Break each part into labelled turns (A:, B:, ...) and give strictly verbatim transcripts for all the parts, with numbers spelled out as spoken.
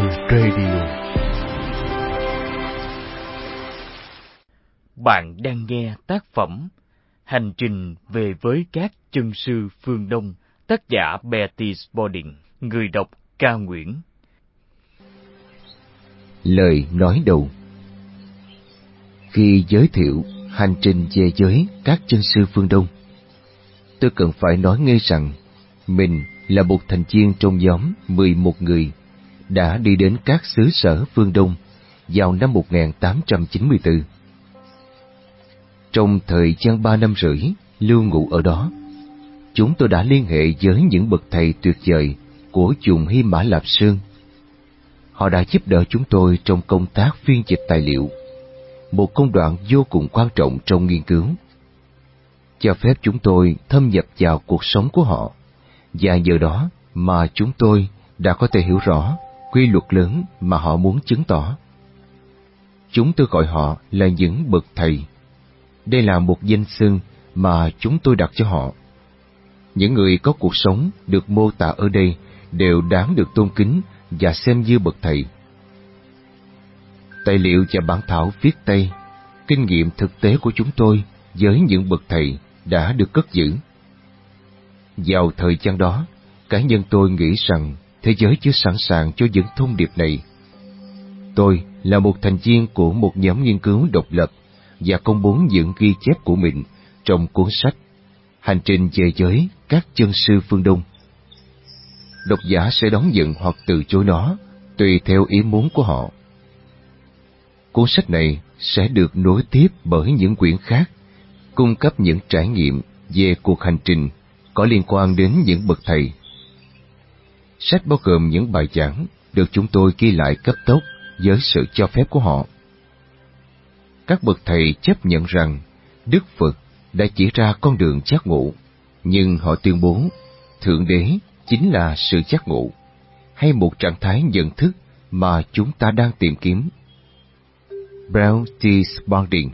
A: Radio. Bạn đang nghe tác phẩm Hành trình về với các chân sư phương Đông, tác giả Betty Spalding, người đọc Ca Nguyễn.
B: Lời nói đầu. Khi giới thiệu hành trình về với các chân sư phương Đông, tôi cần phải nói ngay rằng mình là một thành viên trong nhóm mười một người đã đi đến các xứ sở phương Đông vào năm một nghìn tám trăm chín mươi tư. Trong thời gian ba năm rưỡi lưu ngụ ở đó, chúng tôi đã liên hệ với những bậc thầy tuyệt vời của vùng Hy Mã Lạp Sơn. Họ đã giúp đỡ chúng tôi trong công tác phiên dịch tài liệu, một công đoạn vô cùng quan trọng trong nghiên cứu, cho phép chúng tôi thâm nhập vào cuộc sống của họ, và nhờ đó mà chúng tôi đã có thể hiểu rõ quy luật lớn mà họ muốn chứng tỏ. Chúng tôi gọi họ là những bậc thầy. Đây là một danh xưng mà chúng tôi đặt cho họ. Những người có cuộc sống được mô tả ở đây đều đáng được tôn kính và xem như bậc thầy. Tài liệu và bản thảo viết tay, kinh nghiệm thực tế của chúng tôi với những bậc thầy đã được cất giữ. Vào thời gian đó, cá nhân tôi nghĩ rằng thế giới chưa sẵn sàng cho những thông điệp này. Tôi là một thành viên của một nhóm nghiên cứu độc lập và công bố những ghi chép của mình trong cuốn sách Hành trình về với các chân sư phương Đông. Độc giả sẽ đón nhận hoặc từ chối nó tùy theo ý muốn của họ. Cuốn sách này sẽ được nối tiếp bởi những quyển khác, cung cấp những trải nghiệm về cuộc hành trình có liên quan đến những bậc thầy. Sách bao gồm những bài giảng được chúng tôi ghi lại cấp tốc với sự cho phép của họ. Các bậc thầy chấp nhận rằng Đức Phật đã chỉ ra con đường giác ngộ, nhưng họ tuyên bố Thượng Đế chính là sự giác ngộ, hay một trạng thái nhận thức mà chúng ta đang tìm kiếm. Brown T. Spalding.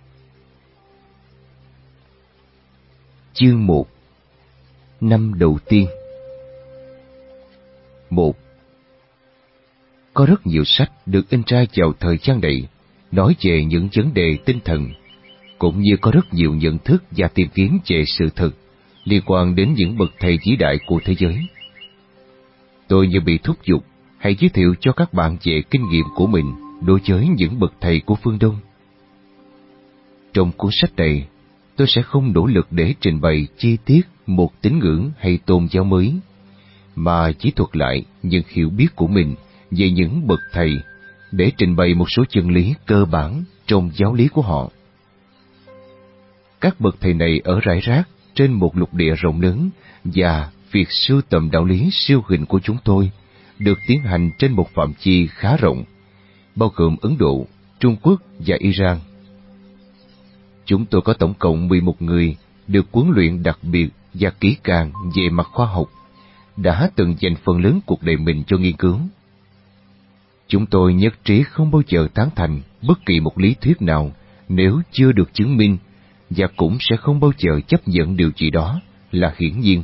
B: Chương một. Năm đầu tiên. Một. Có rất nhiều sách được in ra vào thời gian này nói về những vấn đề tinh thần, cũng như có rất nhiều nhận thức và tìm kiếm về sự thật liên quan đến những bậc thầy vĩ đại của thế giới. Tôi như bị thúc giục hãy giới thiệu cho các bạn về kinh nghiệm của mình đối với những bậc thầy của phương Đông. Trong cuốn sách này, tôi sẽ không nỗ lực để trình bày chi tiết một tín ngưỡng hay tôn giáo mới, mà chỉ thuật lại những hiểu biết của mình về những bậc thầy để trình bày một số chân lý cơ bản trong giáo lý của họ. Các bậc thầy này ở rải rác trên một lục địa rộng lớn, và việc sưu tầm đạo lý siêu hình của chúng tôi được tiến hành trên một phạm vi khá rộng, bao gồm Ấn Độ, Trung Quốc và Iran. Chúng tôi có tổng cộng mười một người được huấn luyện đặc biệt và kỹ càng về mặt khoa học, đã từng dành phần lớn cuộc đời mình cho nghiên cứu. Chúng tôi nhất trí không bao giờ tán thành bất kỳ một lý thuyết nào nếu chưa được chứng minh, và cũng sẽ không bao giờ chấp nhận điều gì đó là hiển nhiên.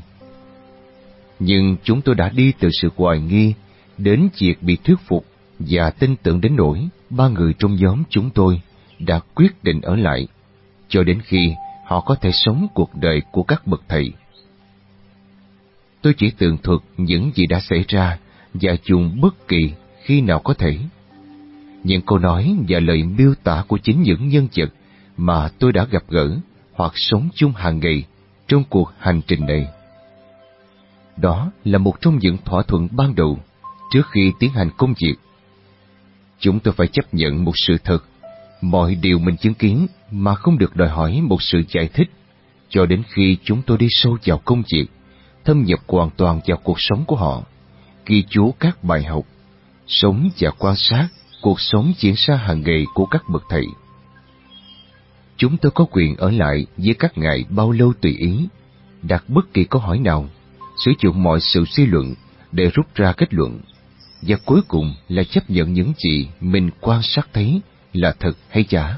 B: Nhưng chúng tôi đã đi từ sự hoài nghi đến việc bị thuyết phục và tin tưởng đến nỗi ba người trong nhóm chúng tôi đã quyết định ở lại cho đến khi họ có thể sống cuộc đời của các bậc thầy. Tôi chỉ tường thuật những gì đã xảy ra và dùng bất kỳ khi nào có thể những câu nói và lời miêu tả của chính những nhân vật mà tôi đã gặp gỡ hoặc sống chung hàng ngày trong cuộc hành trình này. Đó là một trong những thỏa thuận ban đầu trước khi tiến hành công việc. Chúng tôi phải chấp nhận một sự thật, mọi điều mình chứng kiến mà không được đòi hỏi một sự giải thích, cho đến khi chúng tôi đi sâu vào công việc, thâm nhập hoàn toàn vào cuộc sống của họ, ghi chú các bài học, sống và quan sát cuộc sống diễn ra hàng ngày của các bậc thầy. Chúng tôi có quyền ở lại với các ngài bao lâu tùy ý, đặt bất kỳ câu hỏi nào, sử dụng mọi sự suy luận để rút ra kết luận, và cuối cùng là chấp nhận những gì mình quan sát thấy là thật hay giả.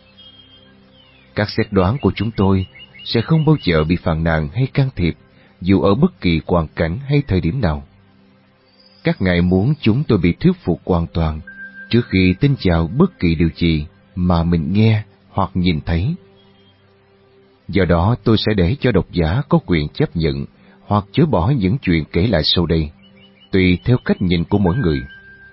B: Các xét đoán của chúng tôi sẽ không bao giờ bị phàn nàn hay can thiệp, dù ở bất kỳ hoàn cảnh hay thời điểm nào. Các ngài muốn chúng tôi bị thuyết phục hoàn toàn trước khi tin vào bất kỳ điều gì mà mình nghe hoặc nhìn thấy. Do đó tôi sẽ để cho độc giả có quyền chấp nhận hoặc chối bỏ những chuyện kể lại sau đây, tùy theo cách nhìn của mỗi người.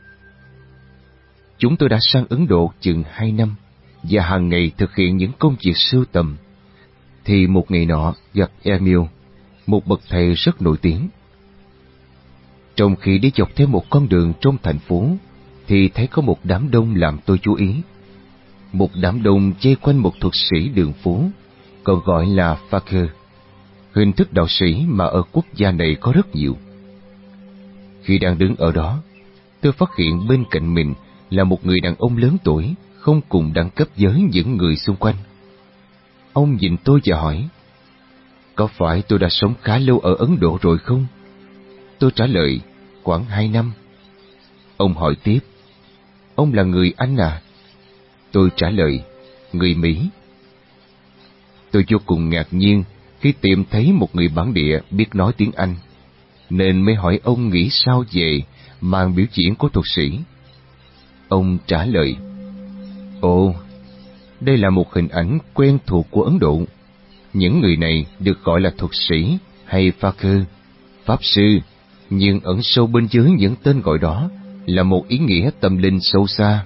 B: Chúng tôi đã sang Ấn Độ chừng hai năm và hàng ngày thực hiện những công việc sưu tầm. Thì một ngày nọ gặp Emil, một bậc thầy rất nổi tiếng. Trong khi đi dọc theo một con đường trong thành phố, thì thấy có một đám đông làm tôi chú ý. Một đám đông vây quanh một thuật sĩ đường phố, còn gọi là Fakir, hình thức đạo sĩ mà ở quốc gia này có rất nhiều. Khi đang đứng ở đó, tôi phát hiện bên cạnh mình là một người đàn ông lớn tuổi, không cùng đẳng cấp với những người xung quanh. Ông nhìn tôi và hỏi, có phải tôi đã sống khá lâu ở Ấn Độ rồi không? Tôi trả lời, khoảng hai năm. Ông hỏi tiếp, ông là người Anh à? Tôi trả lời, người Mỹ. Tôi vô cùng ngạc nhiên khi tìm thấy một người bản địa biết nói tiếng Anh, nên mới hỏi ông nghĩ sao về màn biểu diễn của thuật sĩ. Ông trả lời, ồ, đây là một hình ảnh quen thuộc của Ấn Độ. Những người này được gọi là thuật sĩ hay Fakir, pháp sư, nhưng ẩn sâu bên dưới những tên gọi đó là một ý nghĩa tâm linh sâu xa.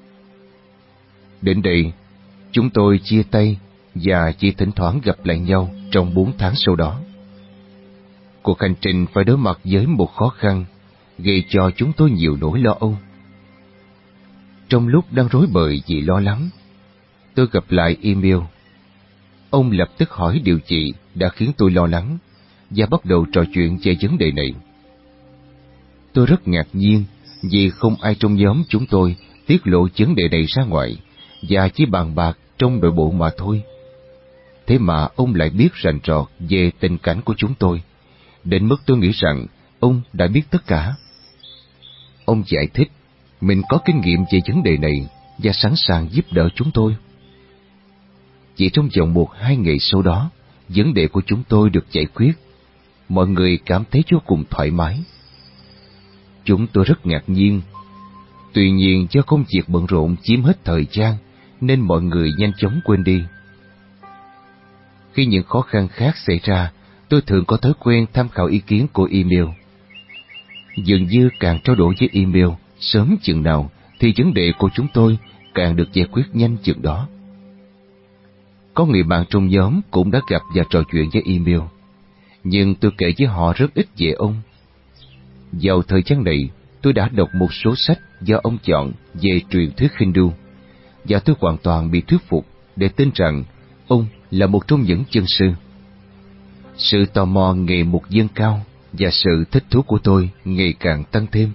B: Đến đây, chúng tôi chia tay và chỉ thỉnh thoảng gặp lại nhau trong bốn tháng sau đó. Cuộc hành trình phải đối mặt với một khó khăn, gây cho chúng tôi nhiều nỗi lo âu. Trong lúc đang rối bời vì lo lắng, tôi gặp lại Emil. Ông lập tức hỏi điều gì đã khiến tôi lo lắng và bắt đầu trò chuyện về vấn đề này. Tôi rất ngạc nhiên vì không ai trong nhóm chúng tôi tiết lộ vấn đề này ra ngoài và chỉ bàn bạc trong nội bộ mà thôi. Thế mà ông lại biết rành rọt về tình cảnh của chúng tôi, đến mức tôi nghĩ rằng ông đã biết tất cả. Ông giải thích mình có kinh nghiệm về vấn đề này và sẵn sàng giúp đỡ chúng tôi. Chỉ trong vòng một hai ngày sau đó, vấn đề của chúng tôi được giải quyết. Mọi người cảm thấy vô cùng thoải mái. Chúng tôi rất ngạc nhiên. Tuy nhiên do công việc bận rộn chiếm hết thời gian, nên mọi người nhanh chóng quên đi. Khi những khó khăn khác xảy ra, tôi thường có thói quen tham khảo ý kiến của Emil. Dường như càng trao đổi với Emil sớm chừng nào, thì vấn đề của chúng tôi càng được giải quyết nhanh chừng đó. Có người bạn trong nhóm cũng đã gặp và trò chuyện với Emil, nhưng tôi kể với họ rất ít về ông. Vào thời gian này, tôi đã đọc một số sách do ông chọn về truyền thuyết Hindu, và tôi hoàn toàn bị thuyết phục để tin rằng ông là một trong những chân sư. Sự tò mò ngày một dâng cao và sự thích thú của tôi ngày càng tăng thêm.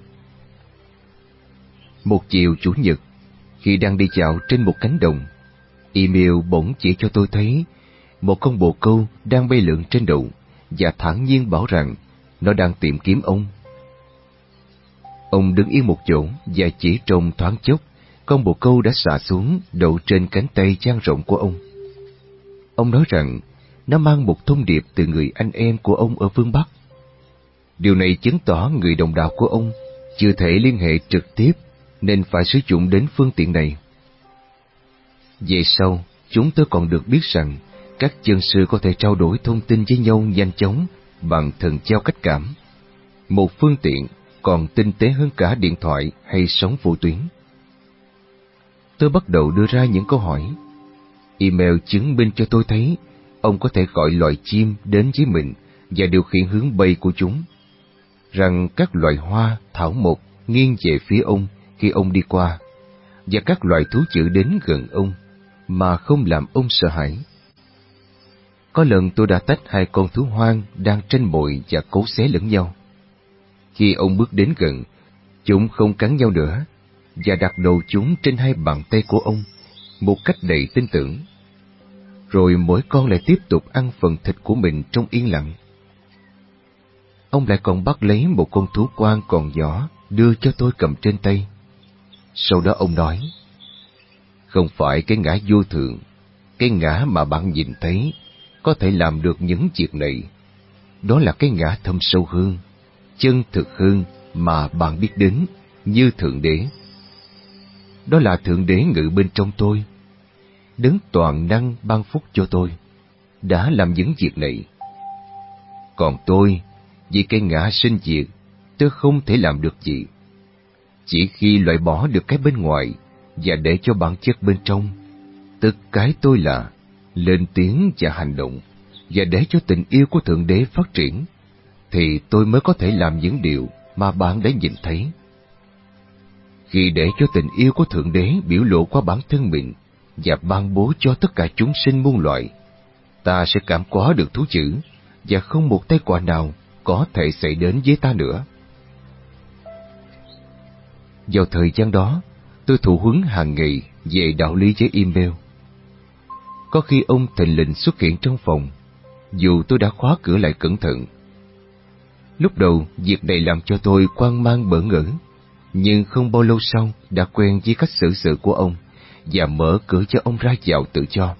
B: Một chiều Chủ nhật, khi đang đi dạo trên một cánh đồng, Emil bỗng chỉ cho tôi thấy một con bồ câu đang bay lượn trên đậu và thản nhiên bảo rằng nó đang tìm kiếm ông. Ông đứng yên một chỗ và chỉ trong thoáng chốc, con bồ câu đã xà xuống đậu trên cánh tay dang rộng của ông. Ông nói rằng nó mang một thông điệp từ người anh em của ông ở phương Bắc. Điều này chứng tỏ người đồng đạo của ông chưa thể liên hệ trực tiếp, nên phải sử dụng đến phương tiện này. Về sau, chúng tôi còn được biết rằng các chân sư có thể trao đổi thông tin với nhau nhanh chóng bằng thần giao cách cảm, một phương tiện còn tinh tế hơn cả điện thoại hay sóng vô tuyến. Tôi bắt đầu đưa ra những câu hỏi. Email chứng minh cho tôi thấy ông có thể gọi loài chim đến với mình và điều khiển hướng bay của chúng, rằng các loài hoa, thảo mộc nghiêng về phía ông khi ông đi qua, và các loài thú dữ đến gần ông mà không làm ông sợ hãi. Có lần tôi đã tách hai con thú hoang đang tranh mồi và cấu xé lẫn nhau. Khi ông bước đến gần, chúng không cắn nhau nữa và đặt đầu chúng trên hai bàn tay của ông một cách đầy tin tưởng. Rồi mỗi con lại tiếp tục ăn phần thịt của mình trong yên lặng. Ông lại còn bắt lấy một con thú quan còn nhỏ đưa cho tôi cầm trên tay. Sau đó ông nói, không phải cái ngã vô thượng, cái ngã mà bạn nhìn thấy có thể làm được những việc này. Đó là cái ngã thâm sâu hơn, chân thực hơn mà bạn biết đến như Thượng Đế. Đó là Thượng Đế ngự bên trong tôi, Đấng toàn năng ban phúc cho tôi, đã làm những việc này. Còn tôi, vì cái ngã sinh diệt, tôi không thể làm được gì. Chỉ khi loại bỏ được cái bên ngoài và để cho bản chất bên trong, tức cái tôi là, lên tiếng và hành động, và để cho tình yêu của Thượng Đế phát triển, thì tôi mới có thể làm những điều mà bạn đã nhìn thấy. Khi để cho tình yêu của Thượng Đế biểu lộ qua bản thân mình và ban bố cho tất cả chúng sinh muôn loài, ta sẽ cảm hóa được thú dữ, và không một tai họa nào có thể xảy đến với ta nữa. Vào thời gian đó, tôi thụ huấn hàng ngày về đạo lý với email. Có khi ông thình lình xuất hiện trong phòng, dù tôi đã khóa cửa lại cẩn thận. Lúc đầu, việc này làm cho tôi hoang mang bỡ ngỡ, nhưng không bao lâu sau đã quen với cách xử sự của ông và mở cửa cho ông ra vào tự do.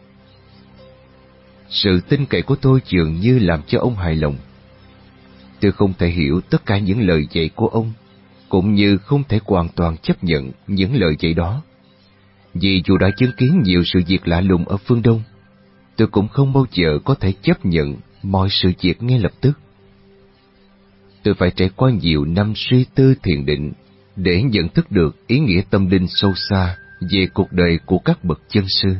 B: Sự tin cậy của tôi dường như làm cho ông hài lòng. Tôi không thể hiểu tất cả những lời dạy của ông, cũng như không thể hoàn toàn chấp nhận những lời dạy đó. Vì dù đã chứng kiến nhiều sự việc lạ lùng ở phương Đông, tôi cũng không bao giờ có thể chấp nhận mọi sự việc ngay lập tức. Tôi phải trải qua nhiều năm suy tư thiền định để nhận thức được ý nghĩa tâm linh sâu xa về cuộc đời của các bậc chân sư.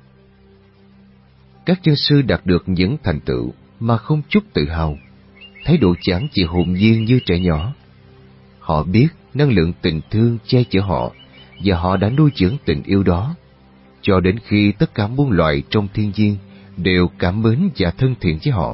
B: Các chân sư đạt được những thành tựu mà không chút tự hào, thái độ chẳng chỉ hồn nhiên như trẻ nhỏ. Họ biết năng lượng tình thương che chở họ, và họ đã nuôi dưỡng tình yêu đó, cho đến khi tất cả muôn loài trong thiên nhiên đều cảm mến và thân thiện với họ.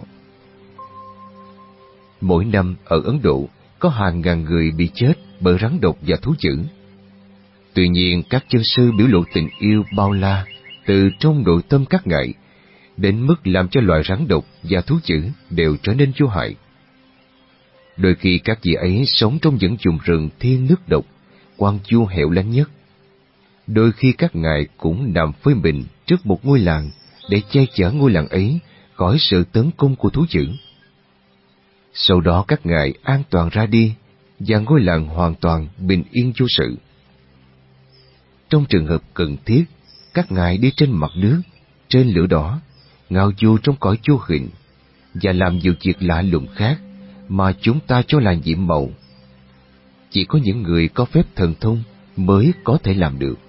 B: Mỗi năm ở Ấn Độ có hàng ngàn người bị chết bởi rắn độc và thú dữ. Tuy nhiên, các chân sư biểu lộ tình yêu bao la từ trong nội tâm các ngài, đến mức làm cho loài rắn độc và thú dữ đều trở nên vô hại. Đôi khi các vị ấy sống trong những vùng rừng thiên nước độc, hoang vu hẻo lánh nhất. Đôi khi các ngài cũng nằm phơi mình trước một ngôi làng để che chở ngôi làng ấy khỏi sự tấn công của thú dữ. Sau đó các ngài an toàn ra đi, và ngôi làng hoàn toàn bình yên vô sự. Trong trường hợp cần thiết, các ngài đi trên mặt nước, trên lửa đỏ, ngao du trong cõi vô hình, và làm nhiều việc lạ lùng khác mà chúng ta cho là nhiệm màu. Chỉ có những người có phép thần thông mới có thể làm được.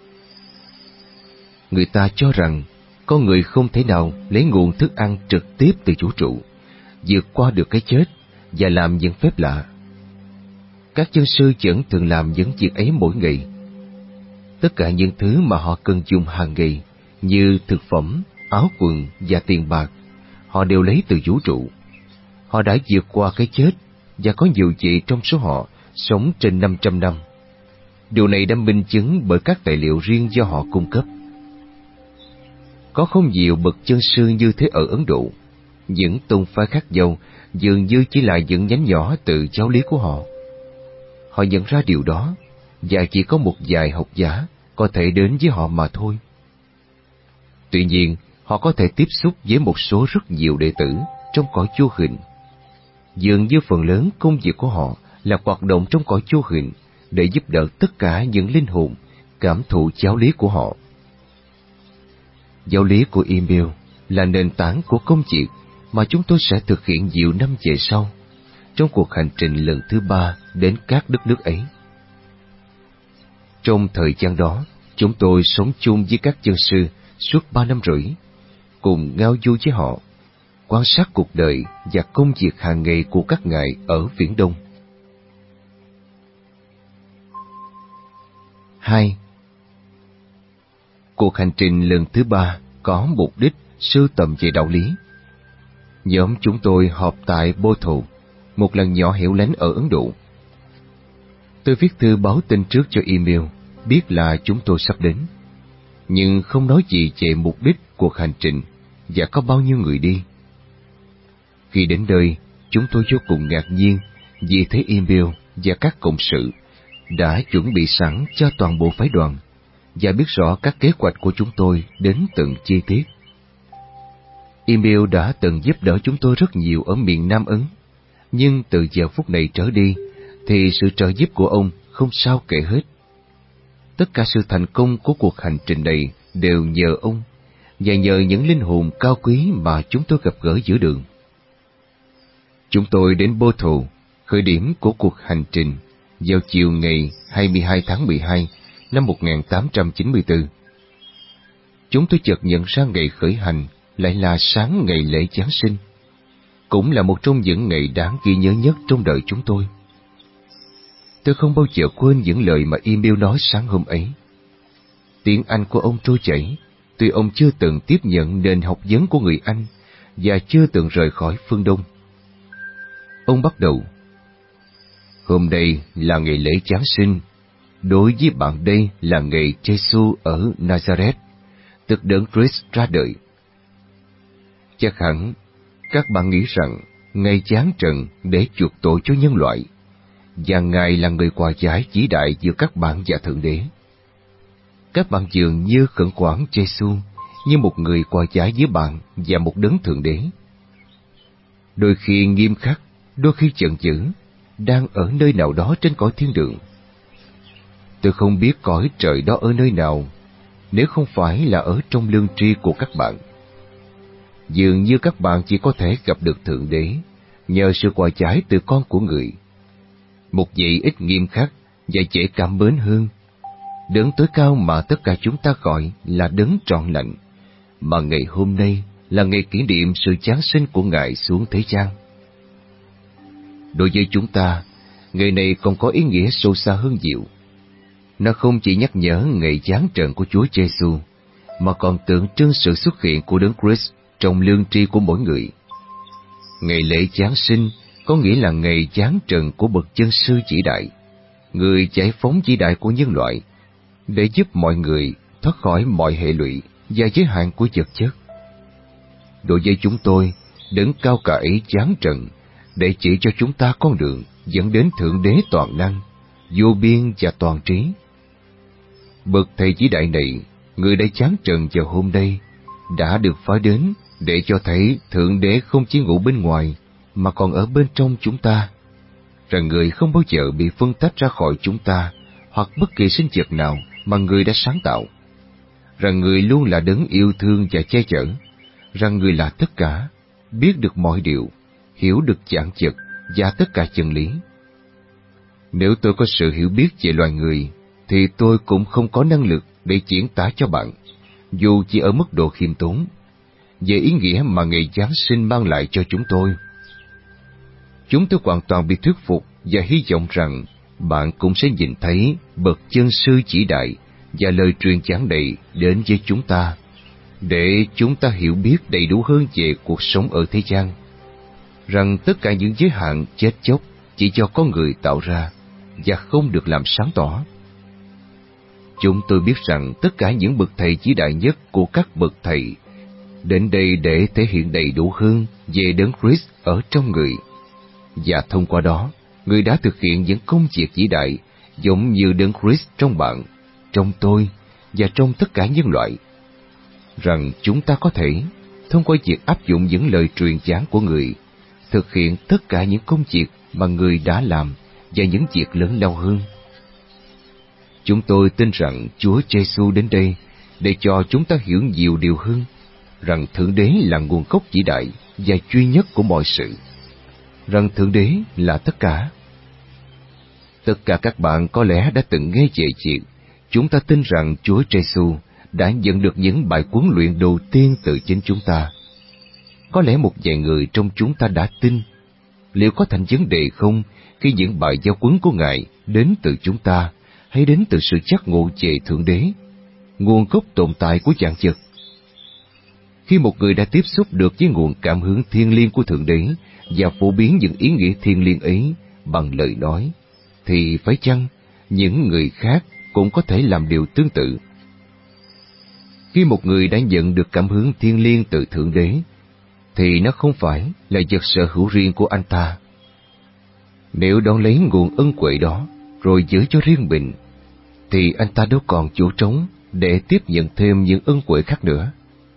B: Người ta cho rằng con người không thể nào lấy nguồn thức ăn trực tiếp từ vũ trụ, vượt qua được cái chết và làm những phép lạ. Các chân sư vẫn thường làm những việc ấy mỗi ngày. Tất cả những thứ mà họ cần dùng hàng ngày, như thực phẩm, áo quần và tiền bạc, họ đều lấy từ vũ trụ. Họ đã vượt qua cái chết, và có nhiều vị trong số họ sống trên năm trăm năm. Điều này đã minh chứng bởi các tài liệu riêng do họ cung cấp. Có không nhiều bậc chân sư như thế ở Ấn Độ. Những tôn phái khác nhau dường như chỉ là những nhánh nhỏ từ giáo lý của họ. Họ nhận ra điều đó, và chỉ có một vài học giả có thể đến với họ mà thôi. Tuy nhiên, họ có thể tiếp xúc với một số rất nhiều đệ tử trong cõi vô hình. Dường như phần lớn công việc của họ là hoạt động trong cõi vô hình để giúp đỡ tất cả những linh hồn cảm thụ giáo lý của họ. Giáo lý của email là nền tảng của công việc mà chúng tôi sẽ thực hiện nhiều năm về sau, trong cuộc hành trình lần thứ ba đến các đất nước ấy. Trong thời gian đó, chúng tôi sống chung với các chân sư suốt ba năm rưỡi, cùng ngao du với họ, quan sát cuộc đời và công việc hàng ngày của các ngài ở Viễn Đông. Hai. Cuộc hành trình lần thứ ba có mục đích sưu tầm về đạo lý. Nhóm chúng tôi họp tại Bothell, một làng nhỏ hẻo lánh ở Ấn Độ. Tôi viết thư báo tin trước cho email, biết là chúng tôi sắp đến, nhưng không nói gì về mục đích cuộc hành trình và có bao nhiêu người đi. Khi đến nơi, chúng tôi vô cùng ngạc nhiên vì thấy email và các cộng sự đã chuẩn bị sẵn cho toàn bộ phái đoàn và biết rõ các kế hoạch của chúng tôi đến từng chi tiết. Email đã từng giúp đỡ chúng tôi rất nhiều ở miền Nam Ấn, nhưng từ giờ phút này trở đi, thì sự trợ giúp của ông không sao kể hết. Tất cả sự thành công của cuộc hành trình này đều nhờ ông, và nhờ những linh hồn cao quý mà chúng tôi gặp gỡ giữa đường. Chúng tôi đến Bethel, khởi điểm của cuộc hành trình, vào chiều ngày hai mươi hai tháng mười hai năm một nghìn tám trăm chín mươi tư. Chúng tôi chợt nhận ra ngày khởi hành lại là sáng ngày lễ Giáng sinh, cũng là một trong những ngày đáng ghi nhớ nhất trong đời chúng tôi. Tôi không bao giờ quên những lời mà Emil nói sáng hôm ấy. Tiếng Anh của ông trôi chảy, tuy ông chưa từng tiếp nhận nền học vấn của người Anh và chưa từng rời khỏi phương Đông. Ông bắt đầu: Hôm nay là ngày lễ Giáng sinh. Đối với bạn đây là ngày Giêsu ở Nazareth, tức Đấng Christ ra đời. Chắc hẳn các bạn nghĩ rằng Ngài giáng trần để chuộc tội cho nhân loại, và Ngài là người hòa giải vĩ đại giữa các bạn và Thượng Đế. Các bạn dường như khẩn khoản Giêsu như một người hòa giải với bạn và một đấng Thượng Đế. Đôi khi nghiêm khắc, đôi khi giận dữ, đang ở nơi nào đó trên cõi thiên đường. Tôi không biết cõi trời đó ở nơi nào, nếu không phải là ở trong lương tri của các bạn. Dường như các bạn chỉ có thể gặp được Thượng Đế nhờ sự hòa giải từ con của người. Một vị ít nghiêm khắc và dễ cảm mến hơn, đấng tối cao mà tất cả chúng ta gọi là đấng trọn lành, mà ngày hôm nay là ngày kỷ niệm sự giáng sinh của Ngài xuống thế gian. Đối với chúng ta, ngày này còn có ý nghĩa sâu xa hơn nhiều. Nó không chỉ nhắc nhở ngày giáng trần của Chúa Giêsu, mà còn tượng trưng sự xuất hiện của Đấng Christ trong lương tri của mỗi người. Ngày lễ Giáng sinh có nghĩa là ngày giáng trần của bậc chân sư vĩ đại, người giải phóng vĩ đại của nhân loại, để giúp mọi người thoát khỏi mọi hệ lụy và giới hạn của vật chất. Đối với chúng tôi, Đấng cao cả ấy giáng trần để chỉ cho chúng ta con đường dẫn đến Thượng Đế toàn năng, vô biên và toàn trí. Bậc thầy vĩ đại này, người đã giáng trần vào hôm nay, đã được phái đến để cho thấy Thượng Đế không chỉ ngủ bên ngoài mà còn ở bên trong chúng ta, rằng người không bao giờ bị phân tách ra khỏi chúng ta hoặc bất kỳ sinh vật nào mà người đã sáng tạo, rằng người luôn là đấng yêu thương và che chở, rằng người là tất cả, biết được mọi điều, hiểu được vạn vật và tất cả chân lý. Nếu tôi có sự hiểu biết về loài người, thì tôi cũng không có năng lực để diễn tả cho bạn, dù chỉ ở mức độ khiêm tốn, về ý nghĩa mà ngày Giáng sinh mang lại cho chúng tôi. Chúng tôi hoàn toàn bị thuyết phục và hy vọng rằng bạn cũng sẽ nhìn thấy bậc chân sư vĩ đại và lời truyền giảng này đến với chúng ta, để chúng ta hiểu biết đầy đủ hơn về cuộc sống ở thế gian, rằng tất cả những giới hạn chết chóc chỉ do con người tạo ra và không được làm sáng tỏ. Chúng tôi biết rằng tất cả những bậc thầy vĩ đại nhất của các bậc thầy đến đây để thể hiện đầy đủ hơn về Đấng Christ ở trong người, và thông qua đó, người đã thực hiện những công việc vĩ đại giống như Đấng Christ trong bạn, trong tôi và trong tất cả nhân loại. Rằng chúng ta có thể, thông qua việc áp dụng những lời truyền giảng của người, thực hiện tất cả những công việc mà người đã làm và những việc lớn lao hơn. Chúng tôi tin rằng Chúa Giêsu đến đây để cho chúng ta hiểu nhiều điều hơn, rằng Thượng Đế là nguồn gốc vĩ đại và duy nhất của mọi sự, rằng Thượng Đế là tất cả. Tất cả các bạn có lẽ đã từng nghe về chuyện chúng ta tin rằng Chúa Giêsu đã nhận được những bài huấn luyện đầu tiên từ chính chúng ta. Có lẽ một vài người trong chúng ta đã tin. Liệu có thành vấn đề không khi những bài giáo huấn của Ngài đến từ chúng ta hay đến từ sự giác ngộ về Thượng Đế, nguồn gốc tồn tại của vạn vật? Khi một người đã tiếp xúc được với nguồn cảm hứng thiêng liêng của Thượng Đế và phổ biến những ý nghĩa thiêng liêng ấy bằng lời nói, thì phải chăng những người khác cũng có thể làm điều tương tự? Khi một người đã nhận được cảm hứng thiêng liêng từ Thượng Đế, thì nó không phải là vật sở hữu riêng của anh ta. Nếu đón lấy nguồn ân huệ đó rồi giữ cho riêng mình, thì anh ta đâu còn chỗ trống để tiếp nhận thêm những ân huệ khác nữa.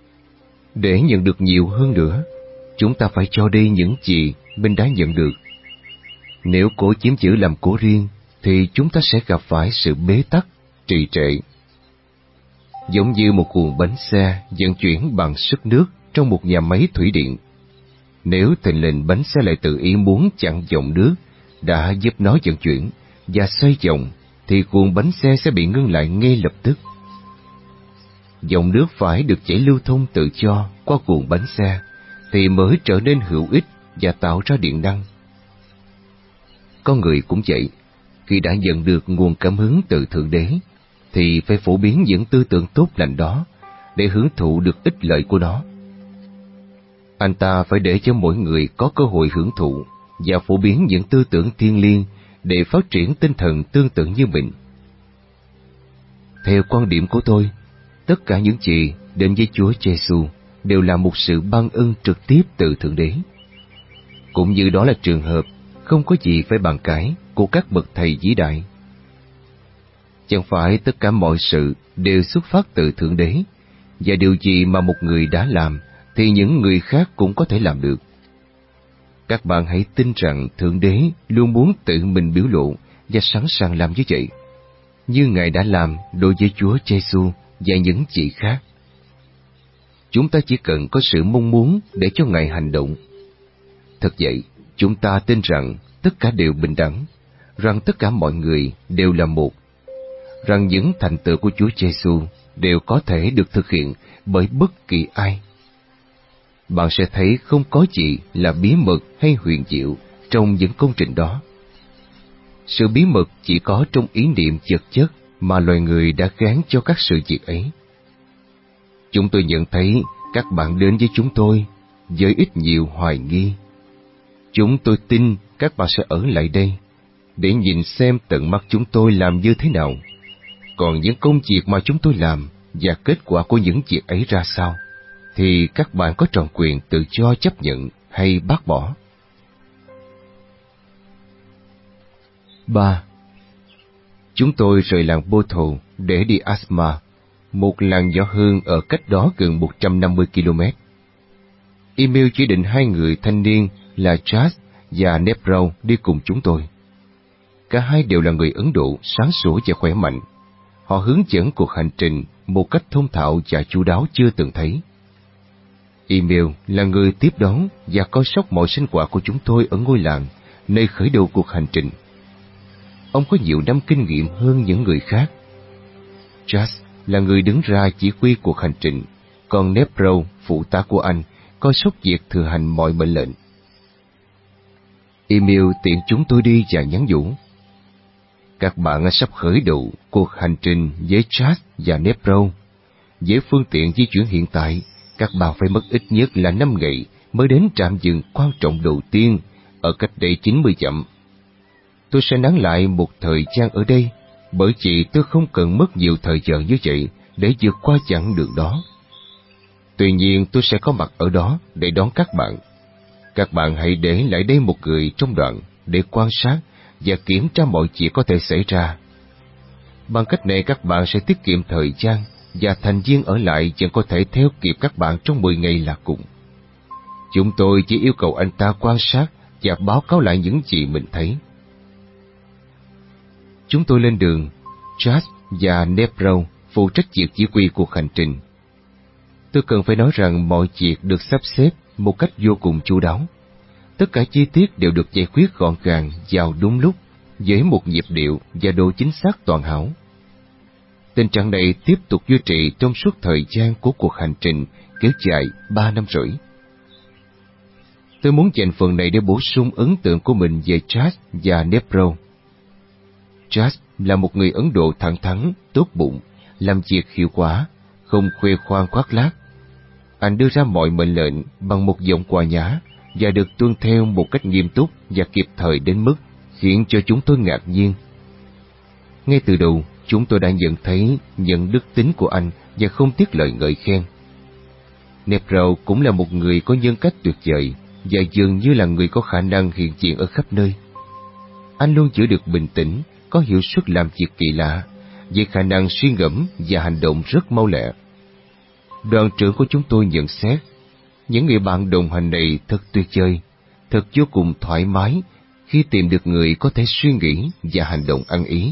B: Để nhận được nhiều hơn nữa, chúng ta phải cho đi những gì mình đã nhận được. Nếu cố chiếm giữ làm của riêng, thì chúng ta sẽ gặp phải sự bế tắc, trì trệ. Giống như một cuồng bánh xe vận chuyển bằng sức nước trong một nhà máy thủy điện. Nếu thình lình bánh xe lại tự ý muốn chặn dòng nước đã giúp nó vận chuyển và xoay vòng, thì cuồng bánh xe sẽ bị ngưng lại ngay lập tức. Dòng nước phải được chảy lưu thông tự do qua cuồng bánh xe thì mới trở nên hữu ích và tạo ra điện năng. Con người cũng vậy, khi đã nhận được nguồn cảm hứng từ Thượng Đế, thì phải phổ biến những tư tưởng tốt lành đó để hưởng thụ được ích lợi của nó. Anh ta phải để cho mỗi người có cơ hội hưởng thụ và phổ biến những tư tưởng thiêng liêng để phát triển tinh thần tương tự như mình. Theo quan điểm của tôi, tất cả những gì đến với Chúa Giêsu đều là một sự ban ân trực tiếp từ Thượng Đế. Cũng như đó là trường hợp không có gì phải bàn cãi của các bậc thầy vĩ đại. Chẳng phải tất cả mọi sự đều xuất phát từ Thượng Đế, và điều gì mà một người đã làm thì những người khác cũng có thể làm được. Các bạn hãy tin rằng Thượng Đế luôn muốn tự mình biểu lộ và sẵn sàng làm như vậy, như Ngài đã làm đối với Chúa Giêsu và những vị khác. Chúng ta chỉ cần có sự mong muốn để cho Ngài hành động. Thật vậy, chúng ta tin rằng tất cả đều bình đẳng, rằng tất cả mọi người đều là một, rằng những thành tựu của Chúa Giêsu đều có thể được thực hiện bởi bất kỳ ai. Bạn sẽ thấy không có gì là bí mật hay huyền diệu trong những công trình đó. Sự bí mật chỉ có trong ý niệm vật chất mà loài người đã gán cho các sự việc ấy. Chúng tôi nhận thấy các bạn đến với chúng tôi với ít nhiều hoài nghi. Chúng tôi tin các bạn sẽ ở lại đây để nhìn xem tận mắt chúng tôi làm như thế nào, còn những công việc mà chúng tôi làm và kết quả của những việc ấy ra sao, thì các bạn có trọn quyền tự do chấp nhận hay bác bỏ. ba. Chúng tôi rời làng Bethel để đi Asma, một làng nhỏ hơn ở cách đó gần một trăm năm mươi ki lô mét. Email chỉ định hai người thanh niên là Chas và Nepro đi cùng chúng tôi. Cả hai đều là người Ấn Độ sáng sủa và khỏe mạnh. Họ hướng dẫn cuộc hành trình một cách thông thạo và chu đáo chưa từng thấy. Email là người tiếp đón và coi sóc mọi sinh hoạt của chúng tôi ở ngôi làng, nơi khởi đầu cuộc hành trình. Ông có nhiều năm kinh nghiệm hơn những người khác. Chas là người đứng ra chỉ huy cuộc hành trình, còn Nepro, phụ tá của anh, coi sóc việc thừa hành mọi mệnh lệnh. Email tiện chúng tôi đi và nhắn nhủ: các bạn sắp khởi đầu cuộc hành trình với Chas và Nepro. Với phương tiện di chuyển hiện tại, các bạn phải mất ít nhất là năm ngày mới đến trạm dừng quan trọng đầu tiên ở cách đây chín mươi dặm. Tôi sẽ nán lại một thời gian ở đây, bởi vì tôi không cần mất nhiều thời giờ như vậy để vượt qua chặng đường đó. Tuy nhiên tôi sẽ có mặt ở đó để đón các bạn. Các bạn hãy để lại đây một người trong đoàn để quan sát và kiểm tra mọi chuyện có thể xảy ra. Bằng cách này các bạn sẽ tiết kiệm thời gian, và thành viên ở lại vẫn có thể theo kịp các bạn trong mười ngày là cùng. Chúng tôi chỉ yêu cầu anh ta quan sát và báo cáo lại những gì mình thấy. Chúng tôi lên đường. Chas và Nepro phụ trách việc chỉ huy cuộc hành trình. Tôi cần phải nói rằng mọi việc được sắp xếp một cách vô cùng chu đáo. Tất cả chi tiết đều được giải quyết gọn gàng vào đúng lúc, với một nhịp điệu và độ chính xác toàn hảo. Tình trạng này tiếp tục duy trì trong suốt thời gian của cuộc hành trình kéo dài ba năm rưỡi. Tôi muốn dành phần này để bổ sung ấn tượng của mình về Chas và Nepro. Chas là một người Ấn Độ thẳng thắn, tốt bụng, làm việc hiệu quả, không khoe khoang khoác lác. Anh đưa ra mọi mệnh lệnh bằng một giọng hòa nhã và được tuân theo một cách nghiêm túc và kịp thời đến mức khiến cho chúng tôi ngạc nhiên. Ngay từ đầu, chúng tôi đã nhận thấy những đức tính của anh và không tiếc lời ngợi khen. Nepro cũng là một người có nhân cách tuyệt vời và dường như là người có khả năng hiện diện ở khắp nơi. Anh luôn giữ được bình tĩnh, có hiệu suất làm việc kỳ lạ, với khả năng suy ngẫm và hành động rất mau lẹ. Đoàn trưởng của chúng tôi nhận xét, những người bạn đồng hành này thật tuyệt vời, thật vô cùng thoải mái khi tìm được người có thể suy nghĩ và hành động ăn ý.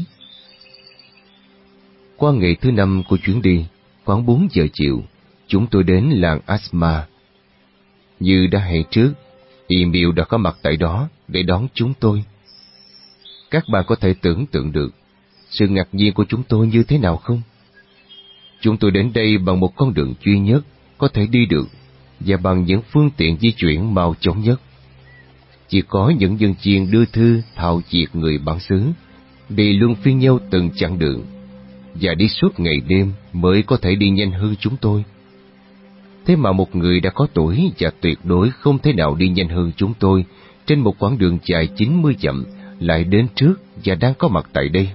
B: Qua ngày thứ năm của chuyến đi, khoảng bốn giờ chiều, chúng tôi đến làng Asma. Như đã hẹn trước, Emil đã có mặt tại đó để đón chúng tôi. Các bạn có thể tưởng tượng được sự ngạc nhiên của chúng tôi như thế nào không? Chúng tôi đến đây bằng một con đường duy nhất có thể đi được và bằng những phương tiện di chuyển mau chóng nhất. Chỉ có những dân chiên đưa thư thạo việc người bản xứ, đi luân phiên nhau từng chặng đường, và đi suốt ngày đêm mới có thể đi nhanh hơn chúng tôi. Thế mà một người đã có tuổi và tuyệt đối không thể nào đi nhanh hơn chúng tôi trên một quãng đường dài chín mươi dặm lại đến trước và đang có mặt tại đây.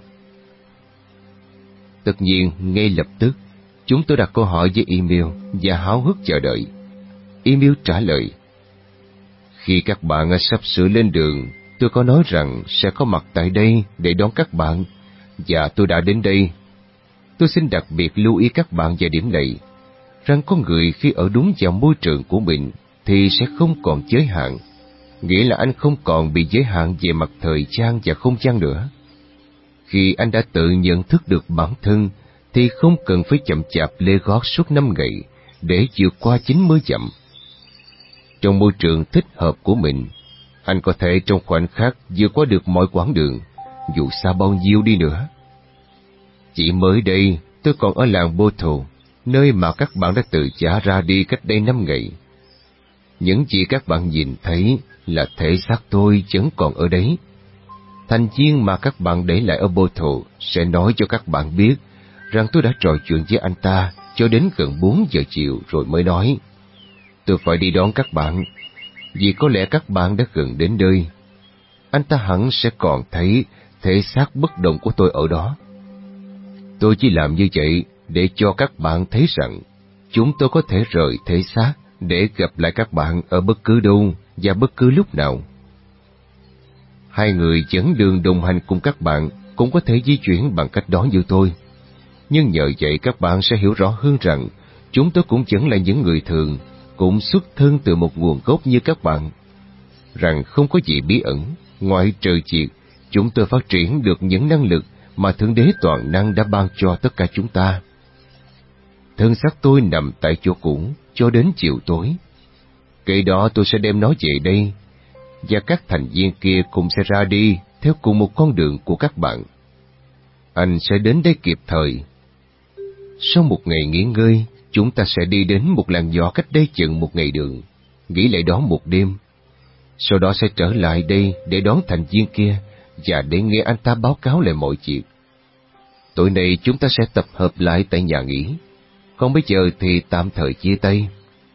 B: Tất nhiên, ngay lập tức, chúng tôi đặt câu hỏi với Emil và háo hức chờ đợi. Emil trả lời: Khi các bạn sắp sửa lên đường, tôi có nói rằng sẽ có mặt tại đây để đón các bạn, và tôi đã đến đây. Tôi xin đặc biệt lưu ý các bạn về điểm này, rằng con người khi ở đúng vào môi trường của mình thì sẽ không còn giới hạn, nghĩa là anh không còn bị giới hạn về mặt thời gian và không gian nữa. Khi anh đã tự nhận thức được bản thân thì không cần phải chậm chạp lê gót suốt năm ngày để vượt qua chín mươi dặm. Trong môi trường thích hợp của mình, anh có thể trong khoảnh khắc vượt qua được mọi quãng đường, dù xa bao nhiêu đi nữa. Chỉ mới đây, tôi còn ở làng Bottle, nơi mà các bạn đã tự trả ra đi cách đây năm ngày. Những gì các bạn nhìn thấy là thể xác tôi vẫn còn ở đấy. Thành viên mà các bạn để lại ở Bottle sẽ nói cho các bạn biết rằng tôi đã trò chuyện với anh ta cho đến gần bốn giờ chiều rồi mới nói: Tôi phải đi đón các bạn, vì có lẽ các bạn đã gần đến nơi. Anh ta hẳn sẽ còn thấy thể xác bất động của tôi ở đó. Tôi chỉ làm như vậy để cho các bạn thấy rằng chúng tôi có thể rời thể xác để gặp lại các bạn ở bất cứ đâu và bất cứ lúc nào. Hai người dẫn đường đồng hành cùng các bạn cũng có thể di chuyển bằng cách đó như tôi. Nhưng nhờ vậy các bạn sẽ hiểu rõ hơn rằng chúng tôi cũng vẫn là những người thường, cũng xuất thân từ một nguồn gốc như các bạn. Rằng không có gì bí ẩn, ngoại trừ việc chúng tôi phát triển được những năng lực mà Thượng Đế toàn năng đã ban cho tất cả chúng ta. Thân xác tôi nằm tại chỗ cũ cho đến chiều tối. Kể đó tôi sẽ đem nó về đây, và các thành viên kia cũng sẽ ra đi theo cùng một con đường của các bạn. Anh sẽ đến đây kịp thời. Sau một ngày nghỉ ngơi, chúng ta sẽ đi đến một làng nhỏ cách đây chừng một ngày đường, nghỉ lại đó một đêm. Sau đó sẽ trở lại đây để đón thành viên kia và để nghe anh ta báo cáo lại mọi chuyện. Tối nay chúng ta sẽ tập hợp lại tại nhà nghỉ, còn bây giờ thì tạm thời chia tay.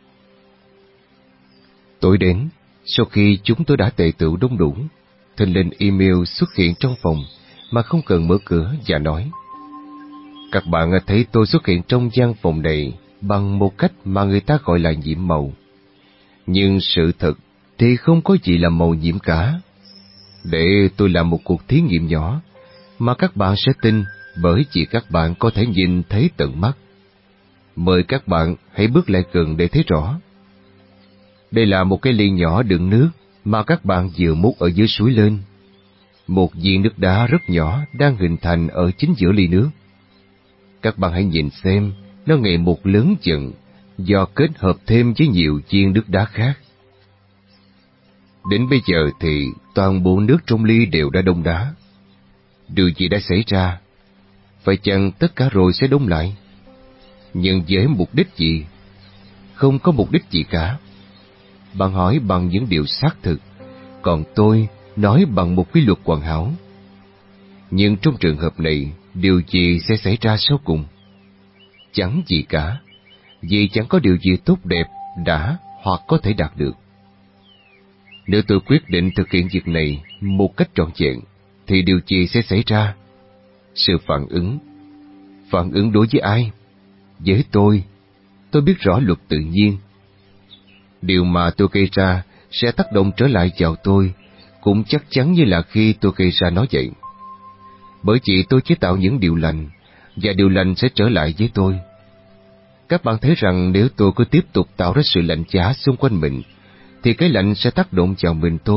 B: Tối đến, sau khi chúng tôi đã tề tựu đông đủ, thình lình Emil xuất hiện trong phòng mà không cần mở cửa và nói: Các bạn thấy tôi xuất hiện trong gian phòng này bằng một cách mà người ta gọi là nhiễm màu. Nhưng sự thật thì không có gì là màu nhiễm cả. Để tôi làm một cuộc thí nghiệm nhỏ mà các bạn sẽ tin bởi vì các bạn có thể nhìn thấy tận mắt. Mời các bạn hãy bước lại gần để thấy rõ. Đây là một cái ly nhỏ đựng nước mà các bạn vừa múc ở dưới suối lên. Một viên nước đá rất nhỏ đang hình thành ở chính giữa ly nước. Các bạn hãy nhìn xem, nó ngày một lớn dần do kết hợp thêm với nhiều viên nước đá khác. Đến bây giờ thì toàn bộ nước trong ly đều đã đông đá. Điều gì đã xảy ra? Phải chăng tất cả rồi sẽ đông lại? Nhưng với mục đích gì? Không có mục đích gì cả. Bạn hỏi bằng những điều xác thực, còn tôi nói bằng một quy luật hoàn hảo. Nhưng trong trường hợp này, điều gì sẽ xảy ra sau cùng? Chẳng gì cả, vì chẳng có điều gì tốt đẹp đã hoặc có thể đạt được. Nếu tôi quyết định thực hiện việc này một cách trọn vẹn, thì điều gì sẽ xảy ra? Sự phản ứng. Phản ứng đối với ai? Với tôi. Tôi biết rõ luật tự nhiên. Điều mà tôi gây ra sẽ tác động trở lại vào tôi, cũng chắc chắn như là khi tôi gây ra nó vậy. Bởi vì tôi chế tạo những điều lành, và điều lành sẽ trở lại với tôi. Các bạn thấy rằng nếu tôi cứ tiếp tục tạo ra sự lạnh giá xung quanh mình, thì cái lạnh sẽ tác động vào mình tôi,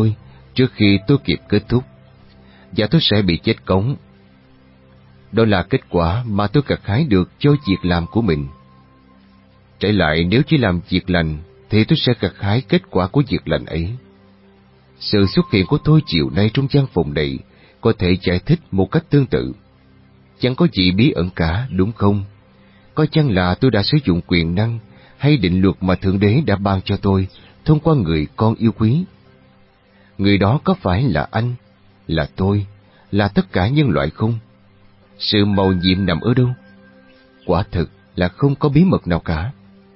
B: trước khi tôi kịp kết thúc, và tôi sẽ bị chết cống. Đó là kết quả mà tôi gặt hái được cho việc làm của mình. Trái lại, nếu chỉ làm việc lành, thì tôi sẽ gặt hái kết quả của việc lành ấy. Sự xuất hiện của tôi chiều nay trong gian phòng này có thể giải thích một cách tương tự. Chẳng có gì bí ẩn cả, đúng không? Có chăng là tôi đã sử dụng quyền năng hay định luật mà Thượng Đế đã ban cho tôi thông qua người con yêu quý? Người đó có phải là anh, là tôi, là tất cả nhân loại không? Sự mầu nhiệm nằm ở đâu? Quả thực là không có bí mật nào cả.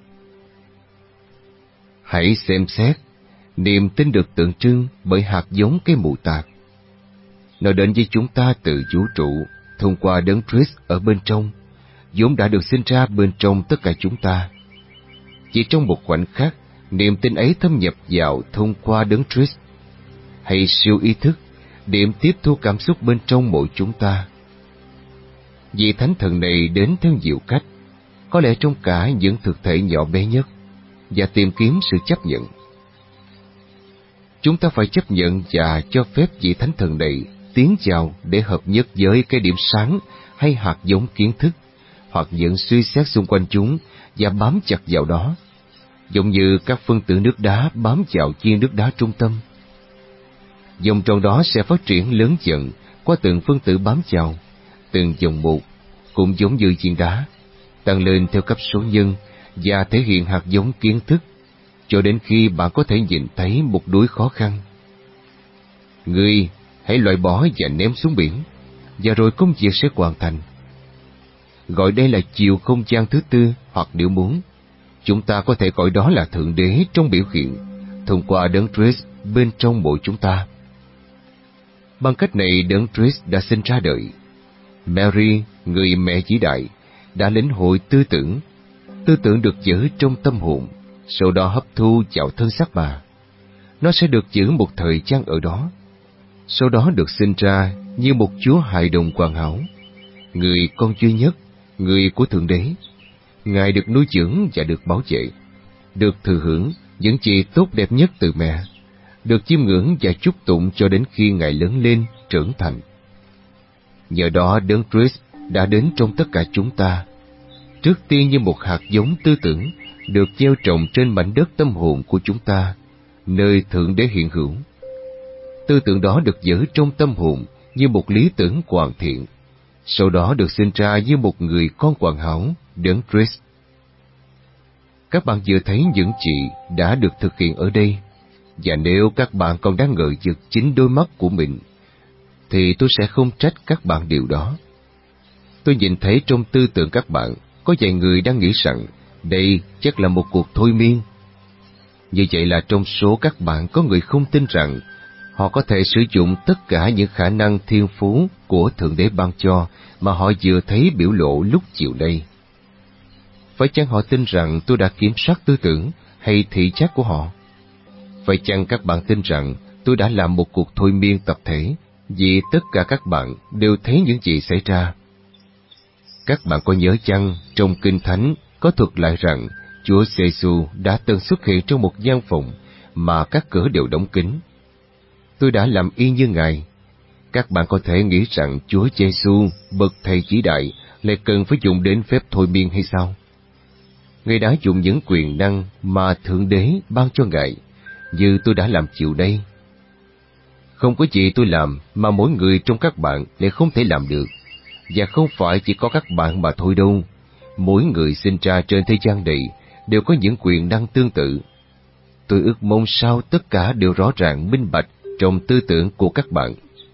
B: Hãy xem xét, niềm tin được tượng trưng bởi hạt giống cây mù tạt. Nó đến với chúng ta từ vũ trụ, thông qua đấng Christ ở bên trong, vốn đã được sinh ra bên trong tất cả chúng ta. Chỉ trong một khoảnh khắc, niềm tin ấy thâm nhập vào thông qua đấng Christ, hay siêu ý thức, điểm tiếp thu cảm xúc bên trong mỗi chúng ta. Vị thánh thần này đến theo nhiều cách, có lẽ trong cả những thực thể nhỏ bé nhất, và tìm kiếm sự chấp nhận. Chúng ta phải chấp nhận và cho phép vị thánh thần này tiến vào để hợp nhất với cái điểm sáng hay hạt giống kiến thức, hoặc những suy xét xung quanh chúng và bám chặt vào đó, giống như các phân tử nước đá bám vào viên nước đá trung tâm. Vòng tròn đó sẽ phát triển lớn dần qua từng phân tử bám vào, từng dòng một, cũng giống như viên đá, tăng lên theo cấp số nhân và thể hiện hạt giống kiến thức, cho đến khi bạn có thể nhìn thấy một núi khó khăn. Ngươi hãy loại bỏ và ném xuống biển, và rồi công việc sẽ hoàn thành. Gọi đây là chiều không gian thứ tư, hoặc nếu muốn, chúng ta có thể gọi đó là Thượng Đế trong biểu hiện, thông qua đấng Christ bên trong mỗi chúng ta. Bằng cách này, đấng Christ đã sinh ra đời. Mary, người mẹ vĩ đại, đã lĩnh hội tư tưởng. Tư tưởng được giữ trong tâm hồn, sau đó hấp thu vào thân xác bà. Nó sẽ được giữ một thời gian ở đó, sau đó được sinh ra như một Chúa hài đồng hoàn hảo, người con duy nhất, người của Thượng Đế. Ngài được nuôi dưỡng và được bảo vệ, được thừa hưởng những gì tốt đẹp nhất từ mẹ, được chiêm ngưỡng và chúc tụng cho đến khi Ngài lớn lên, trưởng thành. Nhờ đó, đấng Christ đã đến trong tất cả chúng ta, trước tiên như một hạt giống tư tưởng được gieo trồng trên mảnh đất tâm hồn của chúng ta, nơi Thượng Đế hiện hữu. Tư tưởng đó được giữ trong tâm hồn như một lý tưởng hoàn thiện, sau đó được sinh ra như một người con hoàn hảo, đấng Christ. Các bạn vừa thấy những gì đã được thực hiện ở đây, và nếu các bạn còn đang ngờ vực chính đôi mắt của mình, thì tôi sẽ không trách các bạn điều đó. Tôi nhìn thấy trong tư tưởng các bạn có vài người đang nghĩ rằng đây chắc là một cuộc thôi miên. Như vậy là trong số các bạn có người không tin rằng họ có thể sử dụng tất cả những khả năng thiên phú của Thượng Đế ban cho mà họ vừa thấy biểu lộ lúc chiều nay. Phải chăng họ tin rằng tôi đã kiểm soát tư tưởng hay thị giác của họ? Phải chăng các bạn tin rằng tôi đã làm một cuộc thôi miên tập thể vì tất cả các bạn đều thấy những gì xảy ra? Các bạn có nhớ chăng trong Kinh Thánh có thuật lại rằng Chúa Giêsu đã từng xuất hiện trong một gian phòng mà các cửa đều đóng kín? Tôi đã làm y như Ngài. Các bạn có thể nghĩ rằng Chúa Giêsu, bậc thầy vĩ đại, lại cần phải dùng đến phép thôi miên hay sao? Ngài đã dùng những quyền năng mà Thượng Đế ban cho Ngài, như tôi đã làm chiều đây. Không có gì tôi làm mà mỗi người trong các bạn lại không thể làm được, và không phải chỉ có các bạn mà thôi đâu. Mỗi người sinh ra trên thế gian này đều có những quyền năng tương tự. Tôi ước mong sao tất cả đều rõ ràng minh bạch trong tư tưởng của các bạn.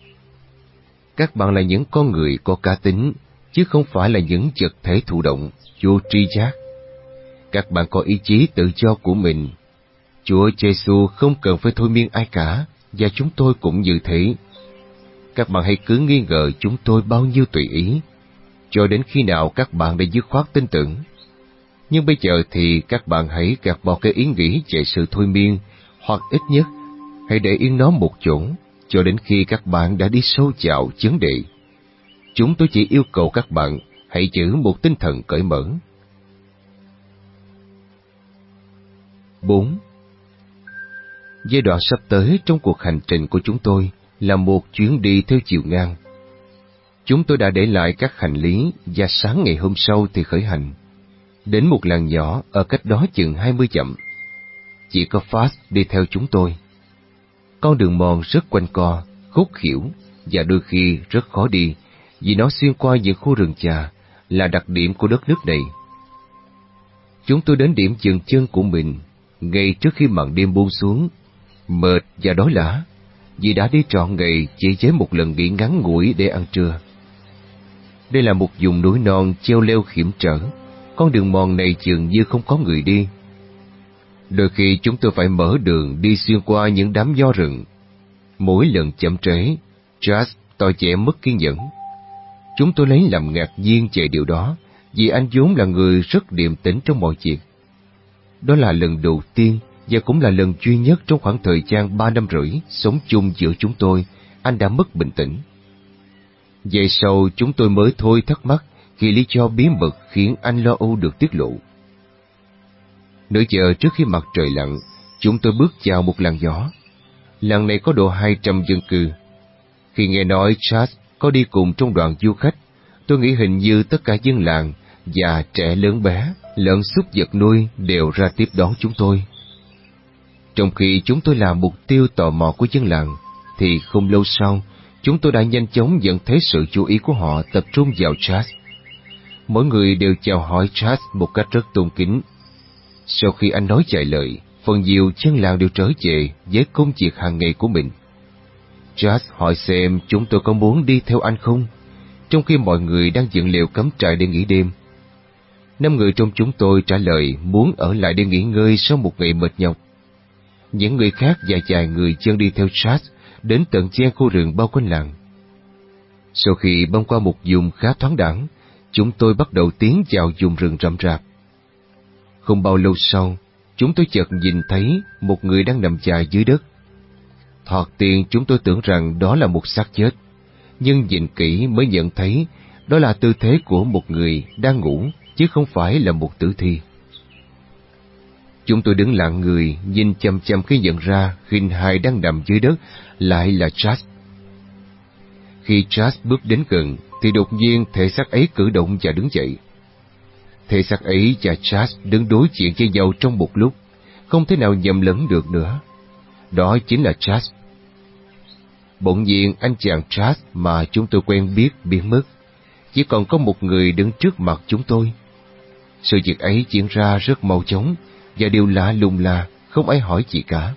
B: Các bạn là những con người có cá tính, chứ không phải là những vật thể thụ động, vô tri giác. Các bạn có ý chí tự do của mình. Chúa Giêsu không cần phải thôi miên ai cả, và chúng tôi cũng như thế. Các bạn hãy cứ nghi ngờ chúng tôi bao nhiêu tùy ý, cho đến khi nào các bạn đã dứt khoát tin tưởng. Nhưng bây giờ thì các bạn hãy gạt bỏ cái ý nghĩ về sự thôi miên, hoặc ít nhất hãy để yên nó một chỗ, cho đến khi các bạn đã đi sâu vào vấn đề. Chúng tôi chỉ yêu cầu các bạn hãy giữ một tinh thần cởi mở. Bốn. Giai đoạn sắp tới trong cuộc hành trình của chúng tôi là một chuyến đi theo chiều ngang. Chúng tôi đã để lại các hành lý và sáng ngày hôm sau thì khởi hành. Đến một làng nhỏ ở cách đó chừng hai mươi dặm. Chỉ có Fast đi theo chúng tôi. Con đường mòn rất quanh co, khúc khuỷu và đôi khi rất khó đi vì nó xuyên qua những khu rừng già là đặc điểm của đất nước này. Chúng tôi đến điểm dừng chân của mình ngay trước khi màn đêm buông xuống, mệt và đói lả vì đã đi trọn ngày chỉ với một lần nghỉ ngắn ngủi để ăn trưa. Đây là một vùng núi non treo leo hiểm trở, con đường mòn này dường như không có người đi. Đôi khi chúng tôi phải mở đường đi xuyên qua những đám nho rừng. Mỗi lần chậm trễ, Chas tỏ vẻ mất kiên nhẫn. Chúng tôi lấy làm ngạc nhiên về điều đó, vì anh vốn là người rất điềm tĩnh trong mọi việc. Đó là lần đầu tiên và cũng là lần duy nhất trong khoảng thời gian ba năm rưỡi sống chung giữa chúng tôi, anh đã mất bình tĩnh. Về sau chúng tôi mới thôi thắc mắc khi lý do bí mật khiến anh lo âu được tiết lộ. Nửa giờ trước khi mặt trời lặn, chúng tôi bước vào một làng nhỏ. Làng này có độ hai trăm dân cư. Khi nghe nói Charles có đi cùng trong đoàn du khách, tôi nghĩ hình như tất cả dân làng, già trẻ lớn bé, lợn súc vật nuôi đều ra tiếp đón chúng tôi. Trong khi chúng tôi là mục tiêu tò mò của dân làng, thì không lâu sau, chúng tôi đã nhanh chóng nhận thấy sự chú ý của họ tập trung vào Charles. Mỗi người đều chào hỏi Charles một cách rất tôn kính. Sau khi anh nói vài lời, phần nhiều dân làng đều trở về với công việc hàng ngày của mình. Charles hỏi xem chúng tôi có muốn đi theo anh không, trong khi mọi người đang dựng lều cắm trại để nghỉ đêm. Năm người trong chúng tôi trả lời muốn ở lại để nghỉ ngơi sau một ngày mệt nhọc. Những người khác và vài người chân đi theo Charles đến tận chen khu rừng bao quanh làng. Sau khi băng qua một vùng khá thoáng đãng, chúng tôi bắt đầu tiến vào vùng rừng rậm rạp. Không bao lâu sau, chúng tôi chợt nhìn thấy một người đang nằm dài dưới đất. Thoạt tiên chúng tôi tưởng rằng đó là một xác chết, nhưng nhìn kỹ mới nhận thấy đó là tư thế của một người đang ngủ, chứ không phải là một tử thi. Chúng tôi đứng lặng người, nhìn chăm chăm khi nhận ra hình hài đang nằm dưới đất lại là Charles. Khi Charles bước đến gần, thì đột nhiên thể xác ấy cử động và đứng dậy. Thể xác ấy và Charles đứng đối diện với nhau trong một lúc, không thể nào nhầm lẫn được nữa. Đó chính là Charles. Bỗng nhiên anh chàng Charles mà chúng tôi quen biết biến mất, chỉ còn có một người đứng trước mặt chúng tôi. Sự việc ấy diễn ra rất mau chóng, và điều lạ lùng là không ai hỏi gì cả.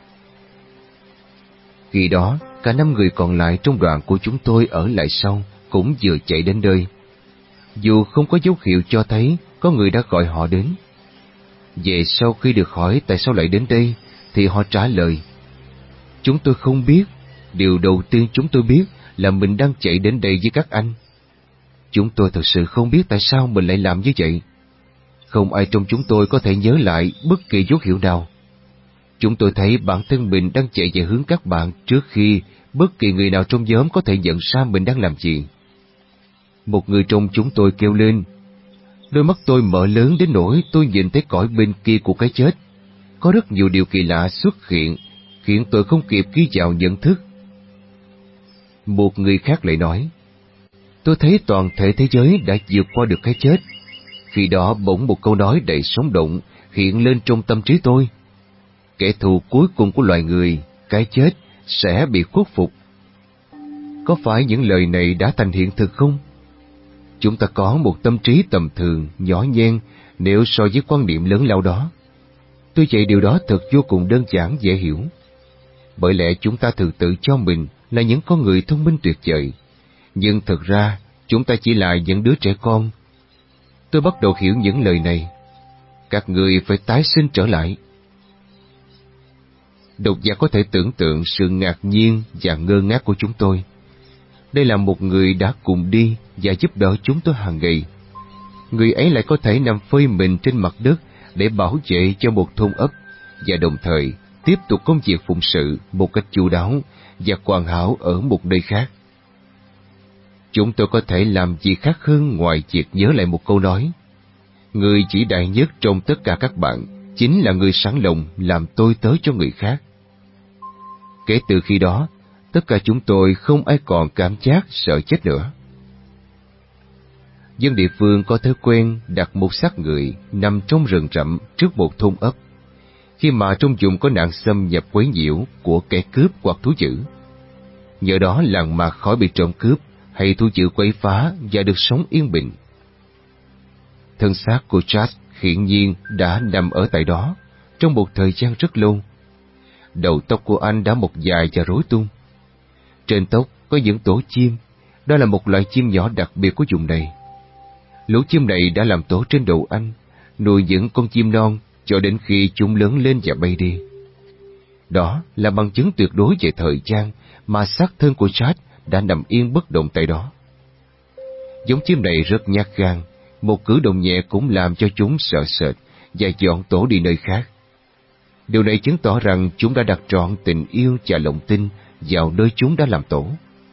B: Khi đó, cả năm người còn lại trong đoàn của chúng tôi ở lại sau cũng vừa chạy đến nơi, dù không có dấu hiệu cho thấy có người đã gọi họ đến. Về sau khi được hỏi tại sao lại đến đây, thì họ trả lời: chúng tôi không biết, điều đầu tiên chúng tôi biết là mình đang chạy đến đây với các anh. Chúng tôi thật sự không biết tại sao mình lại làm như vậy. Không ai trong chúng tôi có thể nhớ lại bất kỳ dấu hiệu nào. Chúng tôi thấy bản thân mình đang chạy về hướng các bạn trước khi bất kỳ người nào trong nhóm có thể nhận ra mình đang làm gì. Một người trong chúng tôi kêu lên. Đôi mắt tôi mở lớn đến nỗi tôi nhìn thấy cõi bên kia của cái chết. Có rất nhiều điều kỳ lạ xuất hiện, khiến tôi không kịp ghi vào nhận thức. Một người khác lại nói, tôi thấy toàn thể thế giới đã vượt qua được cái chết. Khi đó bỗng một câu nói đầy sống động hiện lên trong tâm trí tôi. Kẻ thù cuối cùng của loài người, cái chết, sẽ bị khuất phục. Có phải những lời này đã thành hiện thực không? Chúng ta có một tâm trí tầm thường, nhỏ nhen nếu so với quan niệm lớn lao đó. Tuy vậy điều đó thật vô cùng đơn giản dễ hiểu. Bởi lẽ chúng ta thường tự cho mình là những con người thông minh tuyệt vời, nhưng thực ra chúng ta chỉ là những đứa trẻ con. Tôi bắt đầu hiểu những lời này. Các người phải tái sinh trở lại. Độc giả có thể tưởng tượng sự ngạc nhiên và ngơ ngác của chúng tôi. Đây là một người đã cùng đi và giúp đỡ chúng tôi hàng ngày. Người ấy lại có thể nằm phơi mình trên mặt đất để bảo vệ cho một thôn ấp, và đồng thời tiếp tục công việc phụng sự một cách chu đáo và hoàn hảo ở một nơi khác. Chúng tôi có thể làm gì khác hơn ngoài việc nhớ lại một câu nói: người vĩ đại nhất trong tất cả các bạn chính là người sẵn lòng làm tôi tớ cho người khác. Kể từ khi đó, tất cả chúng tôi không ai còn cảm giác sợ chết nữa. Dân địa phương có thói quen đặt một xác người nằm trong rừng rậm trước một thôn ấp, khi mà trong vùng có nạn xâm nhập quấy nhiễu của kẻ cướp hoặc thú dữ. Nhờ đó làng mạc khỏi bị trộm cướp hay thú dữ quấy phá và được sống yên bình. Thân xác của Charles hiển nhiên đã nằm ở tại đó trong một thời gian rất lâu. Đầu tóc của anh đã mọc dài và rối tung. Trên tóc có những tổ chim, đó là một loại chim nhỏ đặc biệt của vùng này. Lũ chim này đã làm tổ trên đầu anh, nuôi những con chim non cho đến khi chúng lớn lên và bay đi. Đó là bằng chứng tuyệt đối về thời gian mà xác thân của Charles đã nằm yên bất động tại đó. Giống chim này rất nhát gan, một cử động nhẹ cũng làm cho chúng sợ sệt và dọn tổ đi nơi khác. Điều này chứng tỏ rằng chúng đã đặt trọn tình yêu và lòng tin vào nơi chúng đã làm tổ.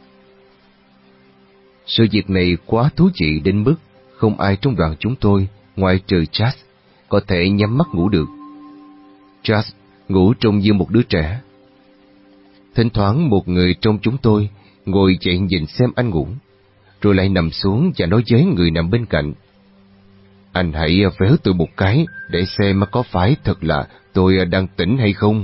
B: Sự việc này quá thú vị đến mức không ai trong đoàn chúng tôi, ngoại trừ Charles, có thể nhắm mắt ngủ được. Charles ngủ trông như một đứa trẻ. Thỉnh thoảng một người trong chúng tôi ngồi dậy nhìn xem anh ngủ, rồi lại nằm xuống và nói với người nằm bên cạnh: "Anh hãy véo tôi một cái để xem có phải thật là tôi đang tỉnh hay không."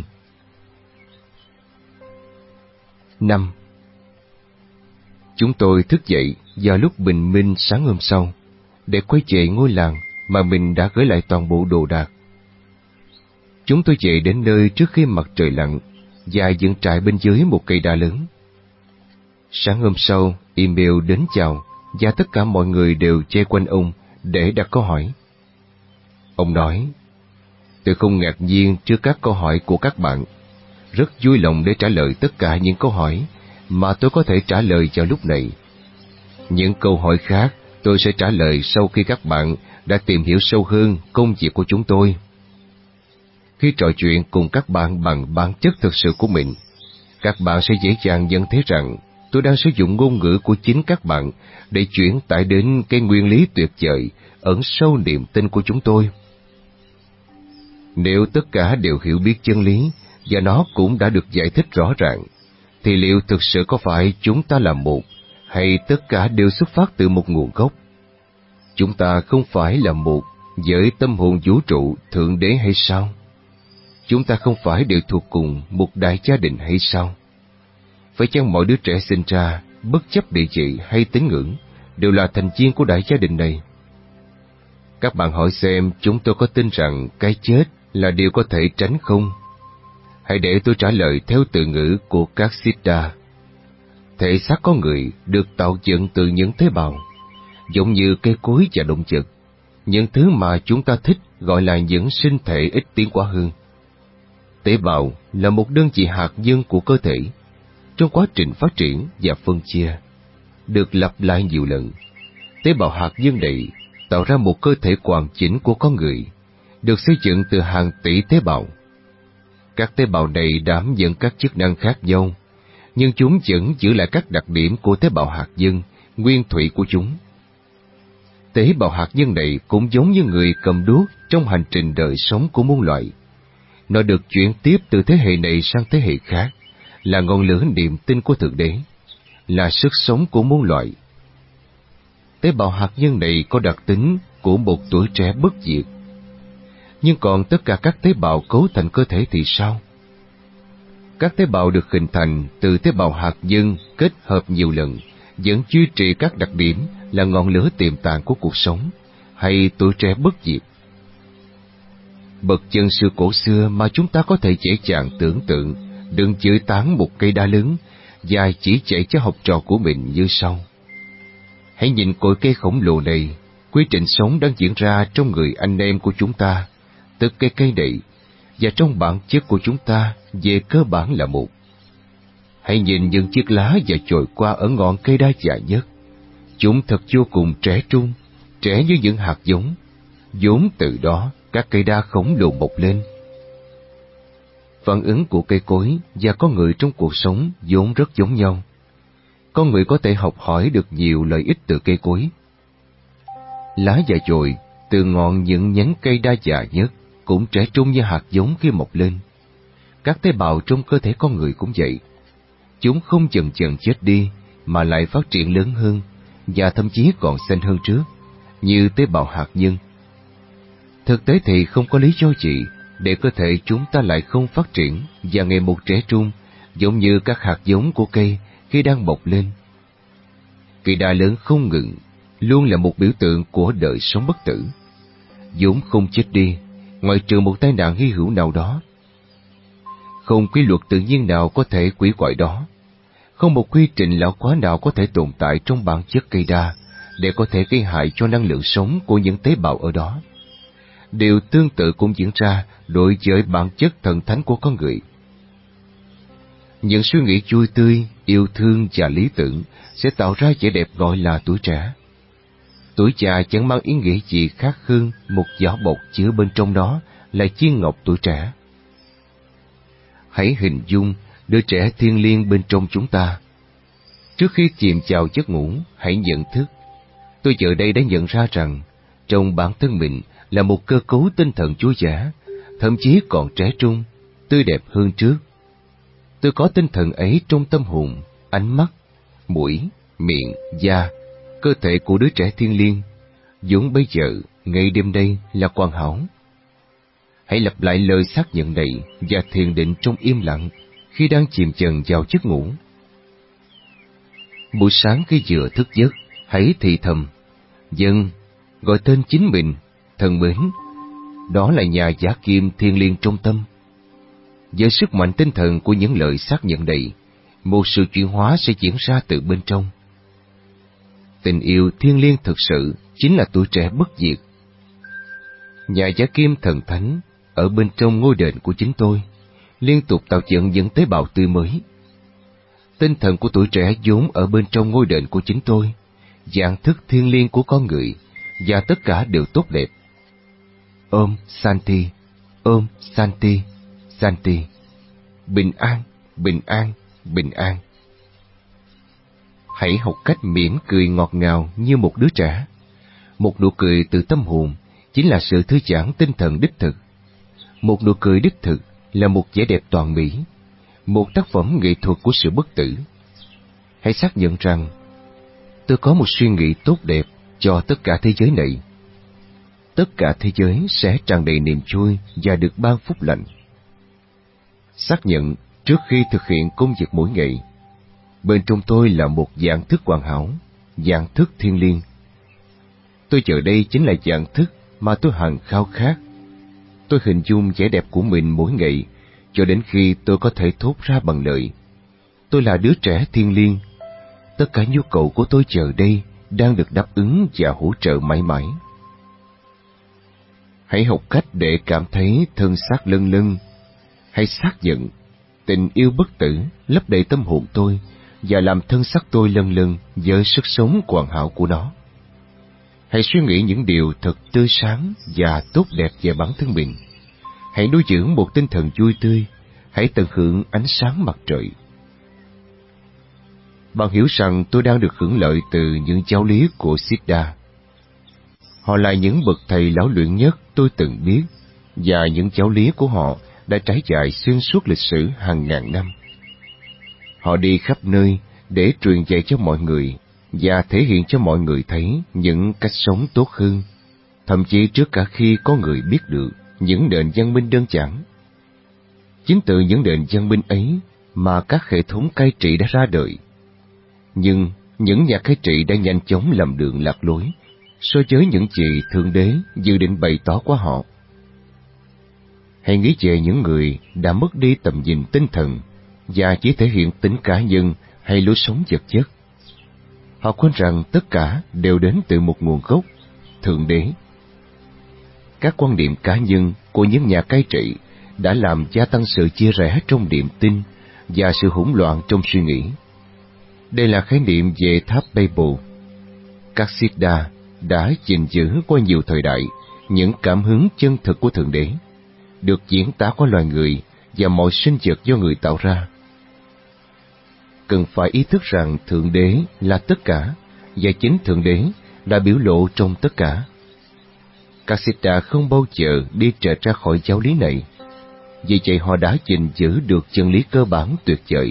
B: Năm. Chúng tôi thức dậy vào lúc bình minh sáng hôm sau để quay về ngôi làng mà mình đã gửi lại toàn bộ đồ đạc. Chúng tôi về đến nơi trước khi mặt trời lặn và dựng trại bên dưới một cây đa lớn. Sáng hôm sau, email đến chào và tất cả mọi người đều che quanh ông để đặt câu hỏi. Ông nói: "Tôi không ngạc nhiên trước các câu hỏi của các bạn. Rất vui lòng để trả lời tất cả những câu hỏi mà tôi có thể trả lời vào lúc này. Những câu hỏi khác tôi sẽ trả lời sau khi các bạn đã tìm hiểu sâu hơn công việc của chúng tôi. Khi trò chuyện cùng các bạn bằng bản chất thực sự của mình, các bạn sẽ dễ dàng nhận thấy rằng tôi đang sử dụng ngôn ngữ của chính các bạn để chuyển tải đến cái nguyên lý tuyệt vời ẩn sâu niềm tin của chúng tôi. Nếu tất cả đều hiểu biết chân lý và nó cũng đã được giải thích rõ ràng, thì liệu thực sự có phải chúng ta là một, hay tất cả đều xuất phát từ một nguồn gốc? Chúng ta không phải là một với tâm hồn vũ trụ Thượng Đế hay sao? Chúng ta không phải đều thuộc cùng một đại gia đình hay sao? Phải chăng mọi đứa trẻ sinh ra, bất chấp địa vị hay tín ngưỡng, đều là thành viên của đại gia đình này? Các bạn hỏi xem chúng tôi có tin rằng cái chết là điều có thể tránh không? Hãy để tôi trả lời theo từ ngữ của các Siddha. Thể xác con người được tạo dựng từ những tế bào, giống như cây cối và động vật, những thứ mà chúng ta thích gọi là những sinh thể ít tiến hóa hơn. Tế bào là một đơn vị hạt nhân của cơ thể, trong quá trình phát triển và phân chia, được lặp lại nhiều lần. Tế bào hạt nhân này tạo ra một cơ thể hoàn chỉnh của con người, được xây dựng từ hàng tỷ tế bào. Các tế bào này đảm nhận các chức năng khác nhau, nhưng chúng vẫn giữ lại các đặc điểm của tế bào hạt nhân, nguyên thủy của chúng. Tế bào hạt nhân này cũng giống như người cầm đuốc trong hành trình đời sống của muôn loài. Nó được chuyển tiếp từ thế hệ này sang thế hệ khác, là ngọn lửa niềm tin của Thượng Đế, là sức sống của muôn loài. Tế bào hạt nhân này có đặc tính của một tuổi trẻ bất diệt. Nhưng còn tất cả các tế bào cấu thành cơ thể thì sao? Các tế bào được hình thành từ tế bào hạt nhân kết hợp nhiều lần, vẫn duy trì các đặc điểm là ngọn lửa tiềm tàng của cuộc sống, hay tuổi trẻ bất diệt. Bậc chân sư cổ xưa mà chúng ta có thể dễ dàng tưởng tượng đừng chửi tán một cây đa lớn và chỉ dạy cho học trò của mình như sau: hãy nhìn cội cây khổng lồ này, quy trình sống đang diễn ra trong người anh em của chúng ta, từ cây cây này, và trong bản chất của chúng ta về cơ bản là một. Hãy nhìn những chiếc lá và chồi qua ở ngọn cây đa dài nhất. Chúng thật vô cùng trẻ trung, trẻ như những hạt giống, vốn từ đó các cây đa khổng lồ mọc lên. Phản ứng của cây cối và con người trong cuộc sống vốn rất giống nhau. Con người có thể học hỏi được nhiều lợi ích từ cây cối. Lá và chồi từ ngọn những nhánh cây đa già nhất cũng trẻ trung như hạt giống khi mọc lên. Các tế bào trong cơ thể con người cũng vậy. Chúng không chần chừ chết đi, mà lại phát triển lớn hơn, và thậm chí còn xanh hơn trước, như tế bào hạt nhân. Thực tế thì không có lý do gì để cơ thể chúng ta lại không phát triển và ngày một trẻ trung, giống như các hạt giống của cây khi đang mọc lên. Kỳ đà lớn không ngừng, luôn là một biểu tượng của đời sống bất tử, vốn không chết đi, ngoại trừ một tai nạn hy hữu nào đó. Không quy luật tự nhiên nào có thể quỷ hoại đó, không một quy trình lão hóa nào có thể tồn tại trong bản chất cây đa để có thể gây hại cho năng lượng sống của những tế bào ở đó. Điều tương tự cũng diễn ra đối với bản chất thần thánh của con người. Những suy nghĩ vui tươi, yêu thương và lý tưởng sẽ tạo ra vẻ đẹp gọi là tuổi trẻ. Tuổi già chẳng mang ý nghĩa gì khác hơn một vỏ bọc chứa bên trong đó là chiên ngọc tuổi trẻ. Hãy hình dung đứa trẻ thiêng liêng bên trong chúng ta. Trước khi chìm vào giấc ngủ, hãy nhận thức. Tôi giờ đây đã nhận ra rằng trong bản thân mình là một cơ cấu tinh thần chúa giả, thậm chí còn trẻ trung, tươi đẹp hơn trước. Tôi có tinh thần ấy trong tâm hồn, ánh mắt, mũi, miệng, da, cơ thể của đứa trẻ thiêng liêng, vốn bây giờ, ngay đêm đây là hoàn hảo. Hãy lặp lại lời xác nhận này và thiền định trong im lặng khi đang chìm dần vào giấc ngủ. Buổi sáng khi vừa thức giấc, hãy thì thầm, dần, gọi tên chính mình, thần mến. Đó là nhà giả kim thiêng liêng trong tâm. Với sức mạnh tinh thần của những lời xác nhận này, một sự chuyển hóa sẽ diễn ra từ bên trong. Tình yêu thiêng liêng thực sự chính là tuổi trẻ bất diệt. Nhà giả kim thần thánh ở bên trong ngôi đền của chính tôi liên tục tạo dựng những tế bào tươi mới. Tinh thần của tuổi trẻ vốn ở bên trong ngôi đền của chính tôi, dạng thức thiêng liêng của con người, và tất cả đều tốt đẹp. Om Santi, Om Santi, Santi. Bình an, bình an, bình an. Hãy học cách mỉm cười ngọt ngào như một đứa trẻ. Một nụ cười từ tâm hồn chính là sự thư giãn tinh thần đích thực. Một nụ cười đích thực là một vẻ đẹp toàn mỹ, một tác phẩm nghệ thuật của sự bất tử. Hãy xác nhận rằng, tôi có một suy nghĩ tốt đẹp cho tất cả thế giới này. Tất cả thế giới sẽ tràn đầy niềm vui và được ban phúc lành. Xác nhận trước khi thực hiện công việc mỗi ngày, bên trong tôi là một dạng thức hoàn hảo, dạng thức thiêng liêng. Tôi chờ đây chính là dạng thức mà tôi hằng khao khát. Tôi hình dung vẻ đẹp của mình mỗi ngày, cho đến khi tôi có thể thốt ra bằng lời. Tôi là đứa trẻ thiêng liêng. Tất cả nhu cầu của tôi giờ đây đang được đáp ứng và hỗ trợ mãi mãi. Hãy học cách để cảm thấy thân xác lâng lâng. Hãy xác nhận tình yêu bất tử lấp đầy tâm hồn tôi và làm thân xác tôi lâng lâng với sức sống hoàn hảo của nó. Hãy suy nghĩ những điều thật tươi sáng và tốt đẹp về bản thân mình. Hãy nuôi dưỡng một tinh thần vui tươi. Hãy tận hưởng ánh sáng mặt trời. Bạn hiểu rằng tôi đang được hưởng lợi từ những giáo lý của Siddha. Họ là những bậc thầy lão luyện nhất tôi từng biết, và những giáo lý của họ đã trải dài xuyên suốt lịch sử hàng ngàn năm. Họ đi khắp nơi để truyền dạy cho mọi người và thể hiện cho mọi người thấy những cách sống tốt hơn, thậm chí trước cả khi có người biết được những nền văn minh đơn giản. Chính từ những nền văn minh ấy mà các hệ thống cai trị đã ra đời. Nhưng những nhà cai trị đã nhanh chóng làm đường lạc lối so với những gì Thượng Đế dự định bày tỏ qua họ. Hãy nghĩ về những người đã mất đi tầm nhìn tinh thần và chỉ thể hiện tính cá nhân hay lối sống vật chất. Họ quên rằng tất cả đều đến từ một nguồn gốc, Thượng Đế. Các quan điểm cá nhân của những nhà cai trị đã làm gia tăng sự chia rẽ trong niềm tin và sự hỗn loạn trong suy nghĩ. Đây là khái niệm về tháp Babel. Các Siddha đã gìn giữ qua nhiều thời đại những cảm hứng chân thực của Thượng Đế, được diễn tả qua loài người và mọi sinh vật do người tạo ra. Cần phải ý thức rằng Thượng Đế là tất cả, và chính Thượng Đế đã biểu lộ trong tất cả. Các Siddha không bao giờ đi trệch ra khỏi giáo lý này. vì vậy họ đã gìn giữ được chân lý cơ bản tuyệt vời.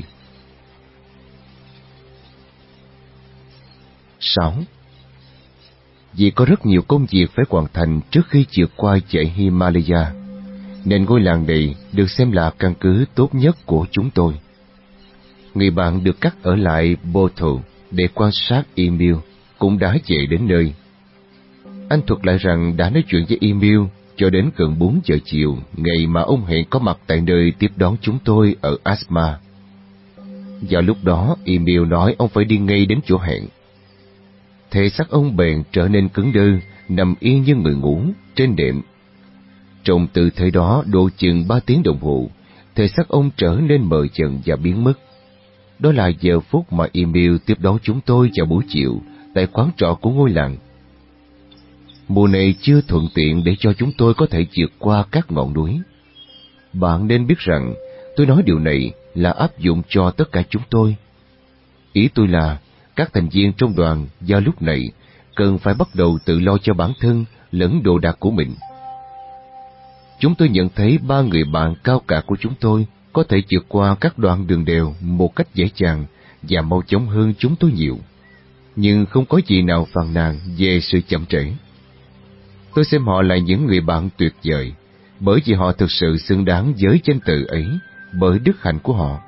B: Sáu. Vì có rất nhiều công việc phải hoàn thành trước khi vượt qua dãy Himalaya, nên ngôi làng này được xem là căn cứ tốt nhất của chúng tôi. Người bạn được cắt ở lại Bottle để quan sát Emil cũng đã về đến nơi. Anh thuật lại rằng đã nói chuyện với Emil cho đến gần bốn giờ chiều ngày mà ông hẹn có mặt tại nơi tiếp đón chúng tôi ở Asma. Vào lúc đó, Emil nói ông phải đi ngay đến chỗ hẹn. Thể xác ông bèn trở nên cứng đơ, nằm yên như người ngủ trên đệm. Trong tư thế đó độ chừng ba tiếng đồng hồ, thể xác ông trở nên mờ dần và biến mất. Đó là giờ phút mà Emil tiếp đón chúng tôi vào buổi chiều tại quán trọ của ngôi làng. Mùa này chưa thuận tiện để cho chúng tôi có thể vượt qua các ngọn núi. Bạn nên biết rằng tôi nói điều này là áp dụng cho tất cả chúng tôi. Ý tôi là các thành viên trong đoàn vào lúc này cần phải bắt đầu tự lo cho bản thân lẫn đồ đạc của mình. Chúng tôi nhận thấy ba người bạn cao cả của chúng tôi có thể vượt qua các đoạn đường đèo một cách dễ dàng và mau chóng hơn chúng tôi nhiều, nhưng không có gì nào phàn nàn về sự chậm trễ. Tôi xem họ là những người bạn tuyệt vời, bởi vì họ thực sự xứng đáng với danh từ ấy bởi đức hạnh của họ.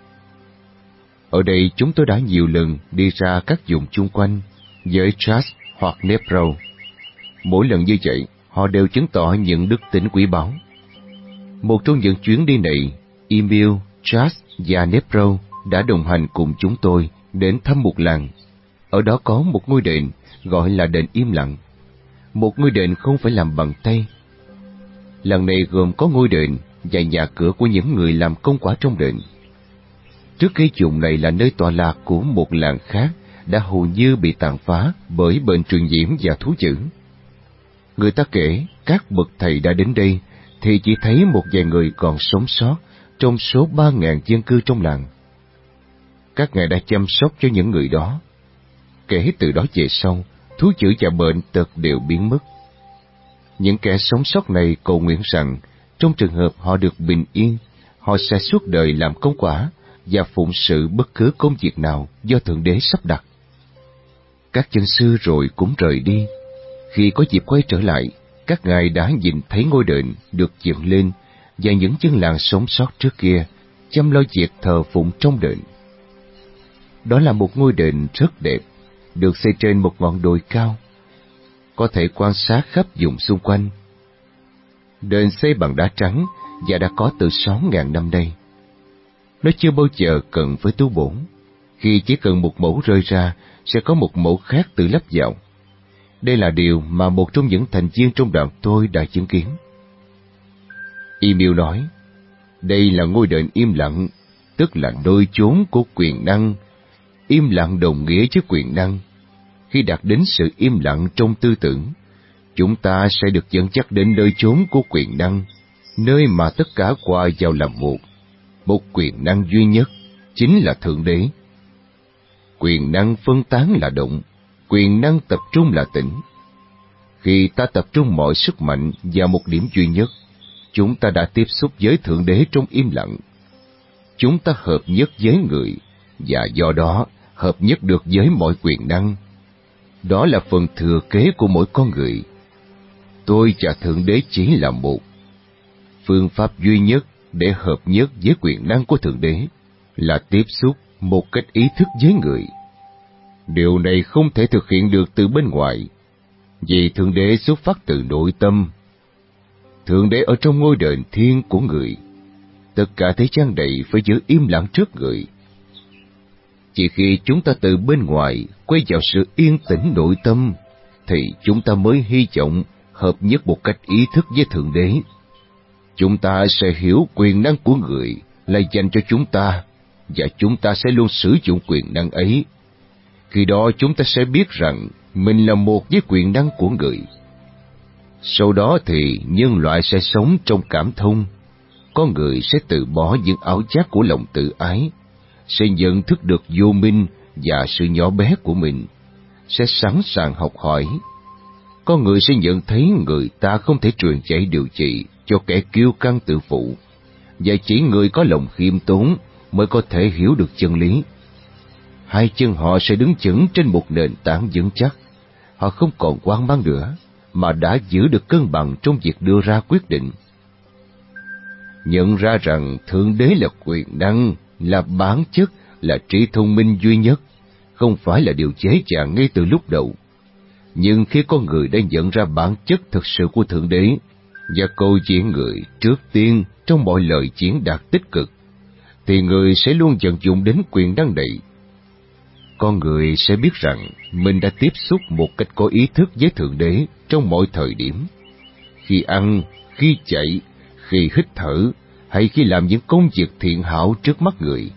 B: Ở đây chúng tôi đã nhiều lần đi ra các vùng chung quanh với Charles hoặc Nepro. Mỗi lần như vậy, họ đều chứng tỏ những đức tính quý báu. Một trong những chuyến đi này, Emil, Charles và Nepro đã đồng hành cùng chúng tôi đến thăm một làng. Ở đó có một ngôi đền gọi là đền im lặng. Một ngôi đền không phải làm bằng tay. Làng này gồm có ngôi đền và nhà cửa của những người làm công quả trong đền. Trước khi vùng này là nơi tọa lạc của một làng khác đã hầu như bị tàn phá bởi bệnh truyền nhiễm và thú dữ. Người ta kể các bậc thầy đã đến đây thì chỉ thấy một vài người còn sống sót trong số ba ngàn dân cư trong làng. Các ngài đã chăm sóc cho những người đó. Kể từ đó về sau, thú dữ và bệnh tật đều biến mất. Những kẻ sống sót này cầu nguyện rằng trong trường hợp họ được bình yên, họ sẽ suốt đời làm công quả và phụng sự bất cứ công việc nào do Thượng Đế sắp đặt. Các chân sư rồi cũng rời đi. Khi có dịp quay trở lại, các ngài đã nhìn thấy ngôi đền được dựng lên và những dân làng sống sót trước kia chăm lo việc thờ phụng trong đền. Đó là một ngôi đền rất đẹp, được xây trên một ngọn đồi cao, có thể quan sát khắp vùng xung quanh. Đền xây bằng đá trắng và đã có từ sáu ngàn năm nay. Nó chưa bao giờ cần phải tu bổ. Khi chỉ cần một mẫu rơi ra, sẽ có một mẫu khác tự lắp vào. Đây là điều mà một trong những thành viên trong đoàn tôi đã chứng kiến. Emil nói, đây là ngôi đền im lặng, tức là nơi chốn của quyền năng. Im lặng đồng nghĩa với quyền năng. Khi đạt đến sự im lặng trong tư tưởng, chúng ta sẽ được dẫn dắt đến nơi chốn của quyền năng, nơi mà tất cả hòa vào làm một. Một quyền năng duy nhất, chính là Thượng Đế. Quyền năng phân tán là động, quyền năng tập trung là tĩnh. Khi ta tập trung mọi sức mạnh vào một điểm duy nhất, chúng ta đã tiếp xúc với Thượng Đế trong im lặng. Chúng ta hợp nhất với người, và do đó hợp nhất được với mọi quyền năng. Đó là phần thừa kế của mỗi con người. Tôi và Thượng Đế chỉ là một. Phương pháp duy nhất để hợp nhất với quyền năng của Thượng Đế là tiếp xúc một cách ý thức với người. Điều này không thể thực hiện được từ bên ngoài, vì Thượng Đế xuất phát từ nội tâm. Thượng Đế ở trong ngôi đền thiên của người. Tất cả thế gian này phải giữ im lặng trước người. Chỉ khi chúng ta từ bên ngoài quay vào sự yên tĩnh nội tâm, thì chúng ta mới hy vọng hợp nhất một cách ý thức với Thượng Đế. Chúng ta sẽ hiểu quyền năng của người là dành cho chúng ta, và chúng ta sẽ luôn sử dụng quyền năng ấy. Khi đó chúng ta sẽ biết rằng mình là một với quyền năng của người. Sau đó thì nhân loại sẽ sống trong cảm thông. Con người sẽ từ bỏ những ảo giác của lòng tự ái, sẽ nhận thức được vô minh và sự nhỏ bé của mình, sẽ sẵn sàng học hỏi. Con người sẽ nhận thấy người ta không thể truyền dạy điều trị cho kẻ kiêu căng tự phụ, và chỉ người có lòng khiêm tốn mới có thể hiểu được chân lý. Hai chân họ sẽ đứng vững trên một nền tảng vững chắc. Họ không còn hoang mang nữa, mà đã giữ được cân bằng trong việc đưa ra quyết định. Nhận ra rằng Thượng Đế là quyền năng, là bản chất, là trí thông minh duy nhất, không phải là điều dễ dàng ngay từ lúc đầu. Nhưng khi con người đã nhận ra bản chất thực sự của Thượng Đế, và cầu diễn người trước tiên trong mọi lời diễn đạt tích cực, thì người sẽ luôn vận dụng đến quyền năng này. Con người sẽ biết rằng mình đã tiếp xúc một cách có ý thức với Thượng Đế trong mọi thời điểm. Khi ăn, khi chạy, khi hít thở, hay khi làm những công việc thiện hảo trước mắt người.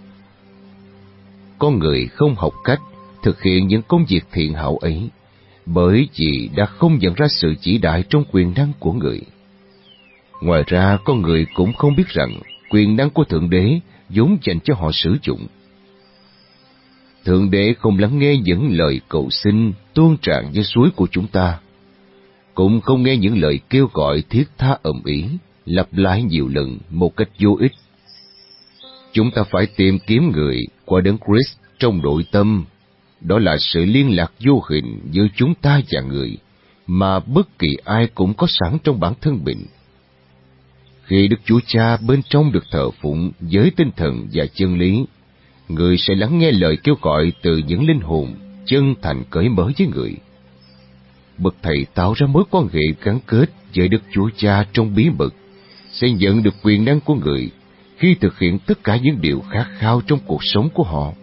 B: Con người không học cách thực hiện những công việc thiện hảo ấy, bởi vì đã không nhận ra sự chỉ đại trong quyền năng của người. Ngoài ra, con người cũng không biết rằng quyền năng của Thượng Đế vốn dành cho họ sử dụng. Thượng Đế không lắng nghe những lời cầu xin tuôn tràn như suối của chúng ta, cũng không nghe những lời kêu gọi thiết tha ầm ĩ lặp lại nhiều lần một cách vô ích. Chúng ta phải tìm kiếm người qua Đấng Christ trong nội tâm. Đó là sự liên lạc vô hình giữa chúng ta và người, mà bất kỳ ai cũng có sẵn trong bản thân mình. Khi Đức Chúa Cha bên trong được thờ phụng với tinh thần và chân lý, người sẽ lắng nghe lời kêu gọi từ những linh hồn chân thành cởi mở với người. Bậc thầy tạo ra mối quan hệ gắn kết với Đức Chúa Cha trong bí mật, sẽ nhận được quyền năng của người khi thực hiện tất cả những điều khát khao trong cuộc sống của họ.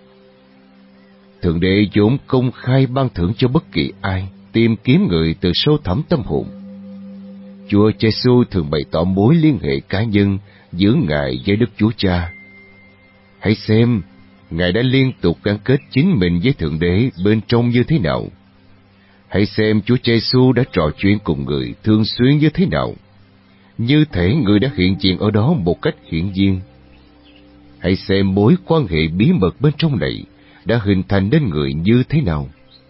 B: Thượng Đế vốn công khai ban thưởng cho bất kỳ ai tìm kiếm người từ sâu thẳm tâm hồn. Chúa Giêsu thường bày tỏ mối liên hệ cá nhân giữa Ngài với Đức Chúa Cha. Hãy xem, Ngài đã liên tục gắn kết chính mình với Thượng Đế bên trong như thế nào. Hãy xem Chúa Giêsu đã trò chuyện cùng người thường xuyên như thế nào. Như thể người đã hiện diện ở đó một cách hiển nhiên. Hãy xem mối quan hệ bí mật bên trong này đã hình thành nên người như thế nào.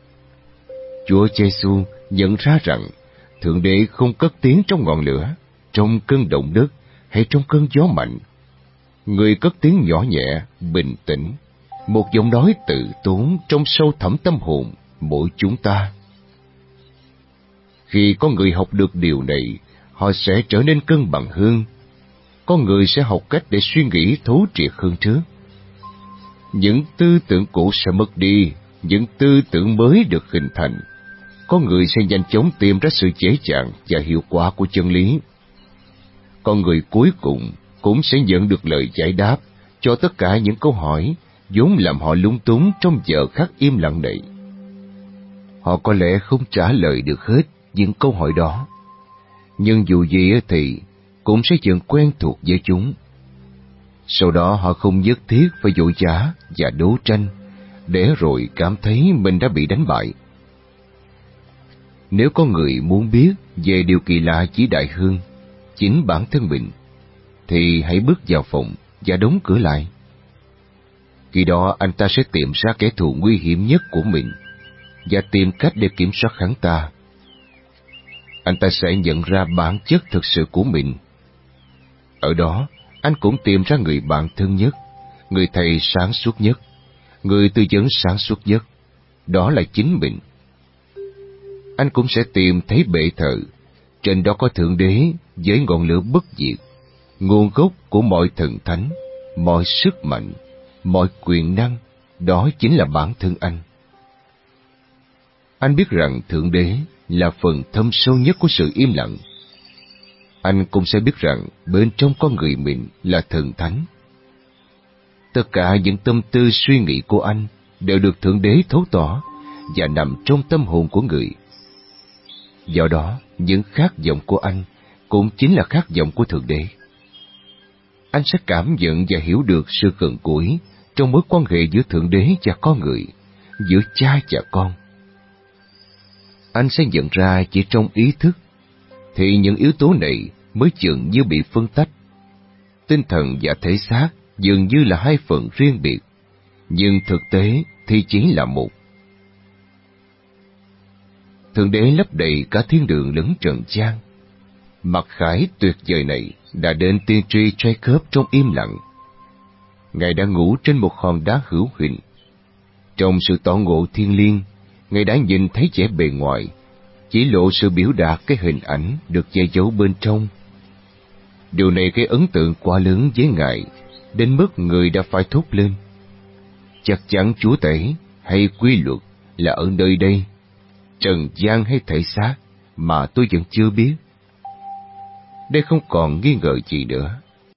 B: Chúa Giêsu nhận ra rằng Thượng Đế không cất tiếng trong ngọn lửa, trong cơn động đất hay trong cơn gió mạnh. Người cất tiếng nhỏ nhẹ, bình tĩnh, một giọng nói tự tốn trong sâu thẳm tâm hồn mỗi chúng ta. Khi có người học được điều này, họ sẽ trở nên cân bằng hơn. Con người sẽ học cách để suy nghĩ thấu triệt hơn trước. Những tư tưởng cũ sẽ mất đi, những tư tưởng mới được hình thành. Con người sẽ nhanh chóng tìm ra sự dễ dàng và hiệu quả của chân lý. Con người cuối cùng cũng sẽ nhận được lời giải đáp cho tất cả những câu hỏi vốn làm họ lúng túng trong giờ khắc im lặng này. Họ có lẽ không trả lời được hết những câu hỏi đó, nhưng dù gì thì cũng sẽ dần quen thuộc với chúng. Sau đó họ không nhất thiết phải vội vã và đấu tranh, để rồi cảm thấy mình đã bị đánh bại. Nếu có người muốn biết về điều kỳ lạ vĩ đại hơn chính bản thân mình, thì hãy bước vào phòng và đóng cửa lại. Khi đó anh ta sẽ tìm ra kẻ thù nguy hiểm nhất của mình và tìm cách để kiểm soát hắn ta. Anh ta sẽ nhận ra bản chất thực sự của mình. Ở đó, anh cũng tìm ra người bạn thân nhất, người thầy sáng suốt nhất, người tư vấn sáng suốt nhất. Đó là chính mình. Anh cũng sẽ tìm thấy bệ thờ, trên đó có Thượng Đế với ngọn lửa bất diệt, nguồn gốc của mọi thần thánh, mọi sức mạnh, mọi quyền năng. Đó chính là bản thân anh. Anh biết rằng Thượng Đế là phần thâm sâu nhất của sự im lặng. Anh cũng sẽ biết rằng bên trong con người mình là thần thánh. Tất cả những tâm tư suy nghĩ của anh đều được Thượng Đế thấu tỏ và nằm trong tâm hồn của người. Do đó, những khát vọng của anh cũng chính là khát vọng của Thượng Đế. Anh sẽ cảm nhận và hiểu được sự gần gũi trong mối quan hệ giữa Thượng Đế và con người, giữa cha và con. Anh sẽ nhận ra chỉ trong ý thức, thì những yếu tố này mới dường như bị phân tách. Tinh thần và thể xác dường như là hai phần riêng biệt, nhưng thực tế thì chỉ là một. Thượng Đế lấp đầy cả thiên đường lẫn trần gian. Mặc khải tuyệt vời này đã đến tiên tri Jacob trong im lặng. Ngài đã ngủ trên một hòn đá hữu hình. Trong sự tỏ ngộ thiên liêng, Ngài đã nhìn thấy vẻ bề ngoài, chỉ lộ sự biểu đạt cái hình ảnh được che giấu bên trong. Điều này gây ấn tượng quá lớn với Ngài, đến mức người đã phải thốt lên: chắc chắn Chúa Tể hay quy luật là ở nơi đây, trần gian hay thể xác mà tôi vẫn chưa biết. Đây không còn nghi ngờ gì nữa.